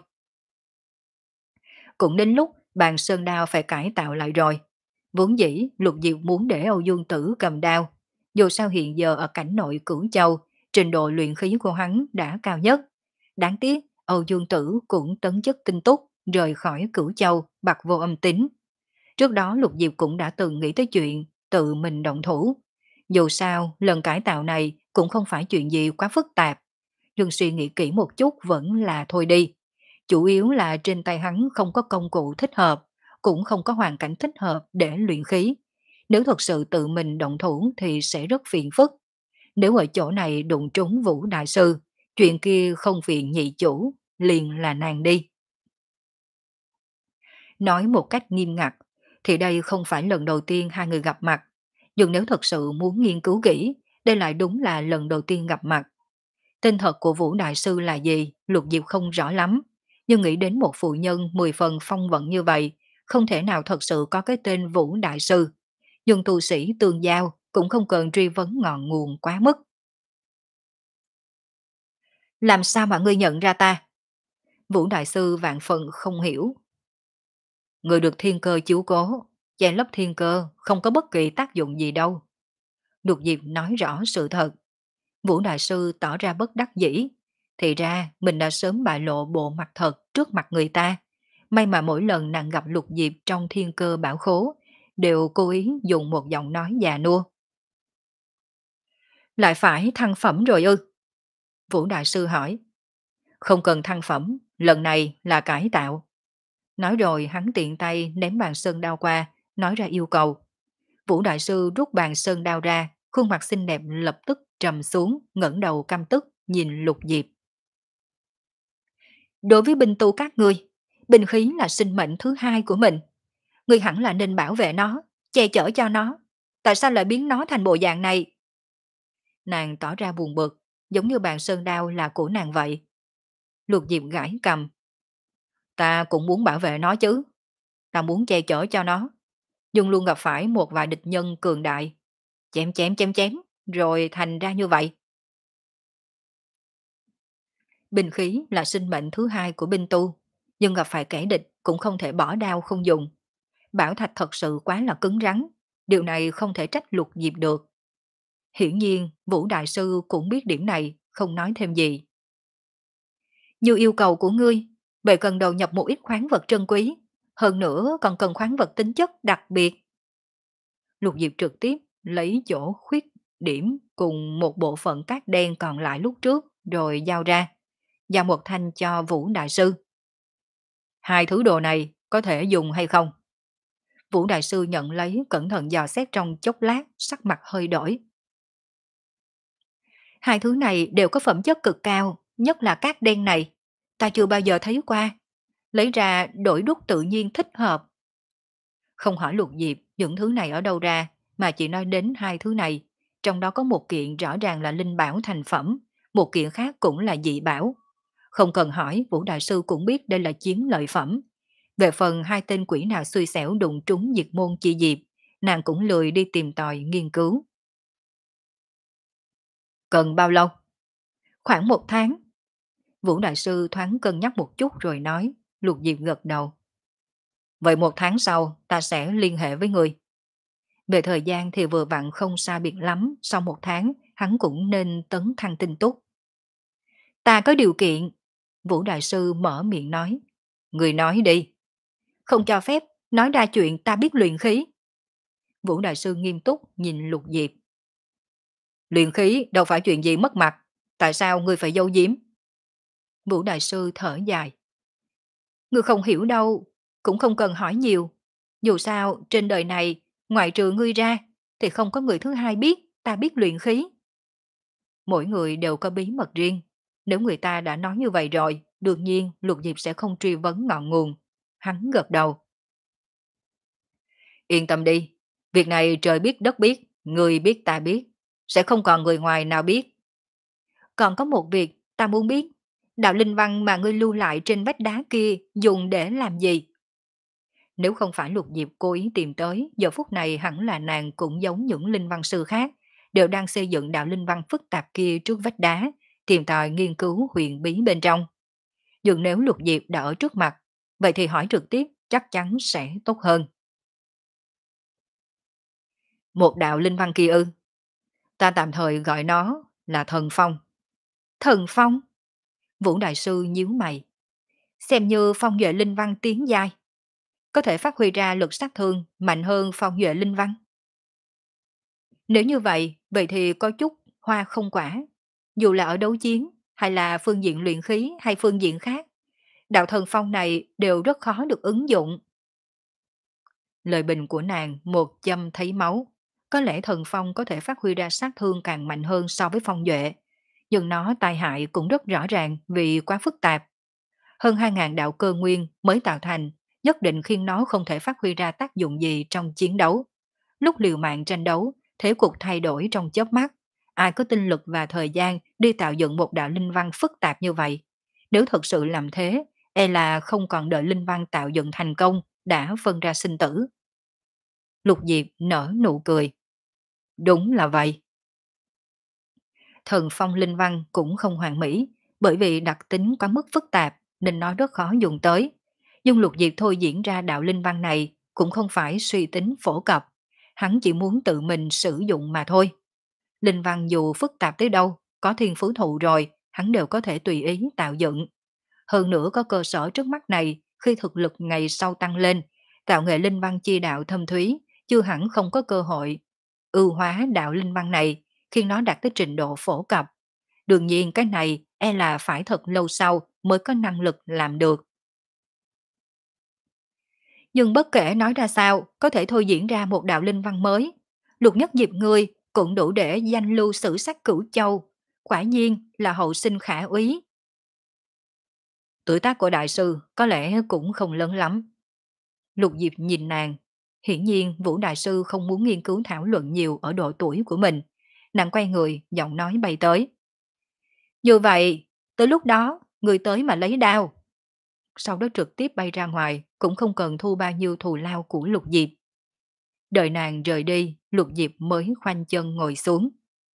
Cũng đến lúc bàn sơn đao phải cải tạo lại rồi. Vốn dĩ Lục Diệu muốn để Âu Dương Tử cầm đao. Dù sao hiện giờ ở cảnh nội Cửu Châu, trình độ luyện khí của hắn đã cao nhất. Đáng tiếc Âu Dương Tử cũng tấn chức tinh túc, rời khỏi Cửu Châu, bạc vô âm tính. Trước đó Lục Diệp cũng đã từng nghĩ tới chuyện tự mình động thủ. Dù sao, lần cải tạo này cũng không phải chuyện gì quá phức tạp. Nhưng suy nghĩ kỹ một chút vẫn là thôi đi. Chủ yếu là trên tay hắn không có công cụ thích hợp, cũng không có hoàn cảnh thích hợp để luyện khí. Nếu thật sự tự mình động thủ thì sẽ rất phiền phức. Nếu ở chỗ này đụng trúng Vũ Đại Sư, chuyện kia không phiền nhị chủ, liền là nàng đi. Nói một cách nghiêm ngặt, thì đây không phải lần đầu tiên hai người gặp mặt. Nhưng nếu thật sự muốn nghiên cứu kỹ, đây lại đúng là lần đầu tiên gặp mặt. Tên thật của Vũ Đại Sư là gì, Lục Diệp không rõ lắm. Nhưng nghĩ đến một phụ nhân mười phần phong vận như vậy, không thể nào thật sự có cái tên Vũ Đại Sư. Nhưng tu sĩ tương giao cũng không cần truy vấn ngọn nguồn quá mức. Làm sao mà ngươi nhận ra ta? Vũ Đại Sư vạn phần không hiểu. Người được thiên cơ chiếu cố, che lấp thiên cơ không có bất kỳ tác dụng gì đâu. Lục Diệp nói rõ sự thật. Vũ Đại Sư tỏ ra bất đắc dĩ. Thì ra mình đã sớm bại lộ bộ mặt thật trước mặt người ta. May mà mỗi lần nàng gặp Lục Diệp trong thiên cơ bảo khố, đều cố ý dùng một giọng nói già nua. Lại phải thăng phẩm rồi ư? Vũ Đại Sư hỏi. Không cần thăng phẩm, lần này là cải tạo. Nói rồi hắn tiện tay ném bàn sơn đao qua, nói ra yêu cầu. Vũ Đại Sư rút bàn sơn đao ra, khuôn mặt xinh đẹp lập tức trầm xuống, ngẩng đầu căm tức, nhìn Lục Diệp. Đối với binh tu các ngươi, binh khí là sinh mệnh thứ hai của mình. Ngươi hẳn là nên bảo vệ nó, che chở cho nó. Tại sao lại biến nó thành bộ dạng này? Nàng tỏ ra buồn bực, giống như bàn sơn đao là của nàng vậy. Lục Diệp gãi cầm. Ta cũng muốn bảo vệ nó chứ. Ta muốn che chở cho nó. Nhưng luôn gặp phải một vài địch nhân cường đại. Chém chém chém chém, rồi thành ra như vậy. Binh khí là sinh mệnh thứ hai của binh tu, nhưng gặp phải kẻ địch cũng không thể bỏ đao không dùng. Bảo thạch thật sự quá là cứng rắn, điều này không thể trách Lục Diệp được. Hiển nhiên, Vũ Đại Sư cũng biết điểm này, không nói thêm gì. Như yêu cầu của ngươi, vậy cần đầu nhập một ít khoáng vật trân quý, hơn nữa còn cần khoáng vật tính chất đặc biệt. Lục Diệp trực tiếp lấy chỗ khuyết điểm cùng một bộ phận cát đen còn lại lúc trước rồi giao ra, giao một thanh cho Vũ Đại Sư. Hai thứ đồ này có thể dùng hay không? Vũ Đại Sư nhận lấy cẩn thận dò xét trong chốc lát, sắc mặt hơi đổi. Hai thứ này đều có phẩm chất cực cao, nhất là cát đen này. Ta chưa bao giờ thấy qua. Lấy ra đổi đúc tự nhiên thích hợp. Không hỏi Lục Diệp những thứ này ở đâu ra, mà chỉ nói đến hai thứ này. Trong đó có một kiện rõ ràng là linh bảo thành phẩm, một kiện khác cũng là dị bảo. Không cần hỏi, Vũ Đại Sư cũng biết đây là chiến lợi phẩm. Về phần hai tên quỷ nào xui xẻo đụng trúng diệt môn chi diệp, nàng cũng lười đi tìm tòi nghiên cứu. Cần bao lâu? Khoảng một tháng. Vũ Đại Sư thoáng cân nhắc một chút rồi nói. Lục Diệp gật đầu. Vậy một tháng sau ta sẽ liên hệ với người. Về thời gian thì vừa vặn không xa biệt lắm, sau một tháng hắn cũng nên tấn thăng tinh túc. Ta có điều kiện. Vũ Đại Sư mở miệng nói. Người nói đi. Không cho phép, nói ra chuyện ta biết luyện khí. Vũ Đại Sư nghiêm túc nhìn Lục Diệp. Luyện khí đâu phải chuyện gì mất mặt, tại sao ngươi phải giấu giếm? Vũ Đại Sư thở dài. Ngươi không hiểu đâu, cũng không cần hỏi nhiều. Dù sao, trên đời này, ngoại trừ ngươi ra, thì không có người thứ hai biết ta biết luyện khí. Mỗi người đều có bí mật riêng. Nếu người ta đã nói như vậy rồi, đương nhiên Lục Diệp sẽ không truy vấn ngọn nguồn. Hắn gật đầu. Yên tâm đi, việc này trời biết đất biết, người biết ta biết, sẽ không còn người ngoài nào biết. Còn có một việc ta muốn biết, đạo linh văn mà ngươi lưu lại trên vách đá kia dùng để làm gì? Nếu không phải Lục Diệp cố ý tìm tới, giờ phút này hẳn là nàng cũng giống những linh văn sư khác, đều đang xây dựng đạo linh văn phức tạp kia trước vách đá, tìm tòi nghiên cứu huyền bí bên trong. Nhưng nếu Lục Diệp đã ở trước mặt, vậy thì hỏi trực tiếp chắc chắn sẽ tốt hơn. Một đạo linh văn kia ư? Ta tạm thời gọi nó là thần phong. Thần phong? Vũ Đại Sư nhíu mày. Xem như phong duệ linh văn tiến giai, có thể phát huy ra lực sát thương mạnh hơn phong duệ linh văn. Nếu như vậy, vậy thì có chút hoa không quả. Dù là ở đấu chiến, hay là phương diện luyện khí hay phương diện khác, đạo thần phong này đều rất khó được ứng dụng. Lời bình của nàng một châm thấy máu. Có lẽ thần phong có thể phát huy ra sát thương càng mạnh hơn so với phong duệ, nhưng nó tai hại cũng rất rõ ràng vì quá phức tạp. Hơn hai ngàn đạo cơ nguyên mới tạo thành, nhất định khiến nó không thể phát huy ra tác dụng gì trong chiến đấu. Lúc liều mạng tranh đấu, thế cục thay đổi trong chớp mắt. Ai có tinh lực và thời gian đi tạo dựng một đạo linh văn phức tạp như vậy? Nếu thật sự làm thế, e là không còn đợi linh văn tạo dựng thành công, đã phân ra sinh tử. Lục Diệp nở nụ cười. Đúng là vậy. Thần phong linh văn cũng không hoàn mỹ, bởi vì đặc tính quá mức phức tạp nên nó rất khó dùng tới. Nhưng Lục Diệp thôi diễn ra đạo linh văn này cũng không phải suy tính phổ cập, hắn chỉ muốn tự mình sử dụng mà thôi. Linh văn dù phức tạp tới đâu, có thiên phú thụ rồi, hắn đều có thể tùy ý tạo dựng. Hơn nữa có cơ sở trước mắt này, khi thực lực ngày sau tăng lên, tạo nghệ linh văn chi đạo thâm thúy, chưa hẳn không có cơ hội ưu hóa đạo linh văn này khi nó đạt tới trình độ phổ cập. Đương nhiên cái này e là phải thật lâu sau mới có năng lực làm được. Nhưng bất kể nói ra sao, có thể thôi diễn ra một đạo linh văn mới. Lục Nhất Diệp ngươi cũng đủ để danh lưu sử sách cửu châu. Quả nhiên là hậu sinh khả úy. Tuổi tác của đại sư có lẽ cũng không lớn lắm. Lục Diệp nhìn nàng. Hiển nhiên Vũ Đại Sư không muốn nghiên cứu thảo luận nhiều ở độ tuổi của mình. Nàng quay người, giọng nói bay tới. Như vậy, tới lúc đó, người tới mà lấy đao. Sau đó trực tiếp bay ra ngoài, cũng không cần thu bao nhiêu thù lao của Lục Diệp. Đợi nàng rời đi, Lục Diệp mới khoanh chân ngồi xuống.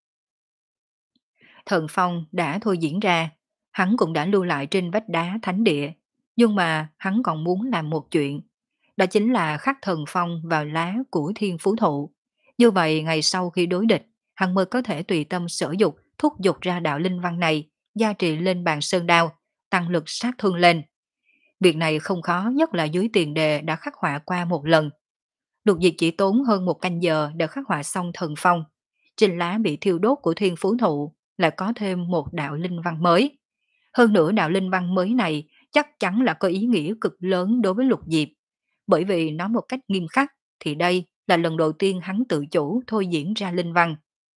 Thần phong đã thôi diễn ra, hắn cũng đã lưu lại trên vách đá thánh địa. Nhưng mà hắn còn muốn làm một chuyện. Đó chính là khắc thần phong vào lá của thiên phú thụ. Như vậy ngày sau khi đối địch, hắn mới có thể tùy tâm sở dục thúc giục ra đạo linh văn này, gia trị lên bàn sơn đao, tăng lực sát thương lên. Việc này không khó, nhất là dưới tiền đề đã khắc họa qua một lần. Lục Diệp chỉ tốn hơn một canh giờ để khắc họa xong thần phong. Trên lá bị thiêu đốt của thiên phú thụ lại có thêm một đạo linh văn mới. Hơn nữa đạo linh văn mới này chắc chắn là có ý nghĩa cực lớn đối với Lục Diệp. Bởi vì nói một cách nghiêm khắc thì đây là lần đầu tiên hắn tự chủ thôi diễn ra linh văn.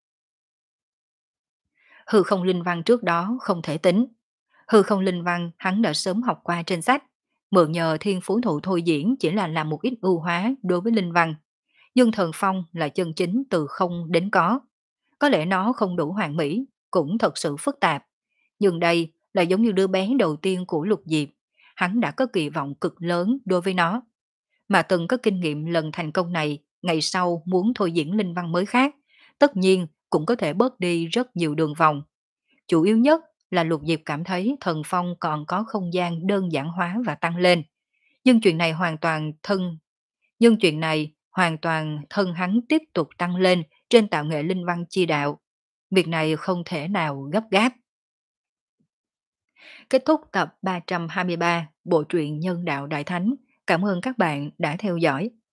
Hư không linh văn trước đó không thể tính. Hư không linh văn hắn đã sớm học qua trên sách. Mượn nhờ thiên phú thụ thôi diễn chỉ là làm một ít ưu hóa đối với linh văn. Nhưng thần phong là chân chính từ không đến có. Có lẽ nó không đủ hoàn mỹ, cũng thật sự phức tạp. Nhưng đây là giống như đứa bé đầu tiên của Lục Diệp. Hắn đã có kỳ vọng cực lớn đối với nó. Mà từng có kinh nghiệm lần thành công này, ngày sau muốn thôi diễn linh văn mới khác, tất nhiên cũng có thể bớt đi rất nhiều đường vòng. Chủ yếu nhất là Lục Diệp cảm thấy thần phong còn có không gian đơn giản hóa và tăng lên. Nhưng chuyện này hoàn toàn thân nhưng chuyện này hoàn toàn thân hắn tiếp tục tăng lên trên tạo nghệ linh văn chi đạo. Việc này không thể nào gấp gáp. Kết thúc tập ba trăm hai mươi ba Bộ truyện Nhân đạo Đại Thánh. Cảm ơn các bạn đã theo dõi.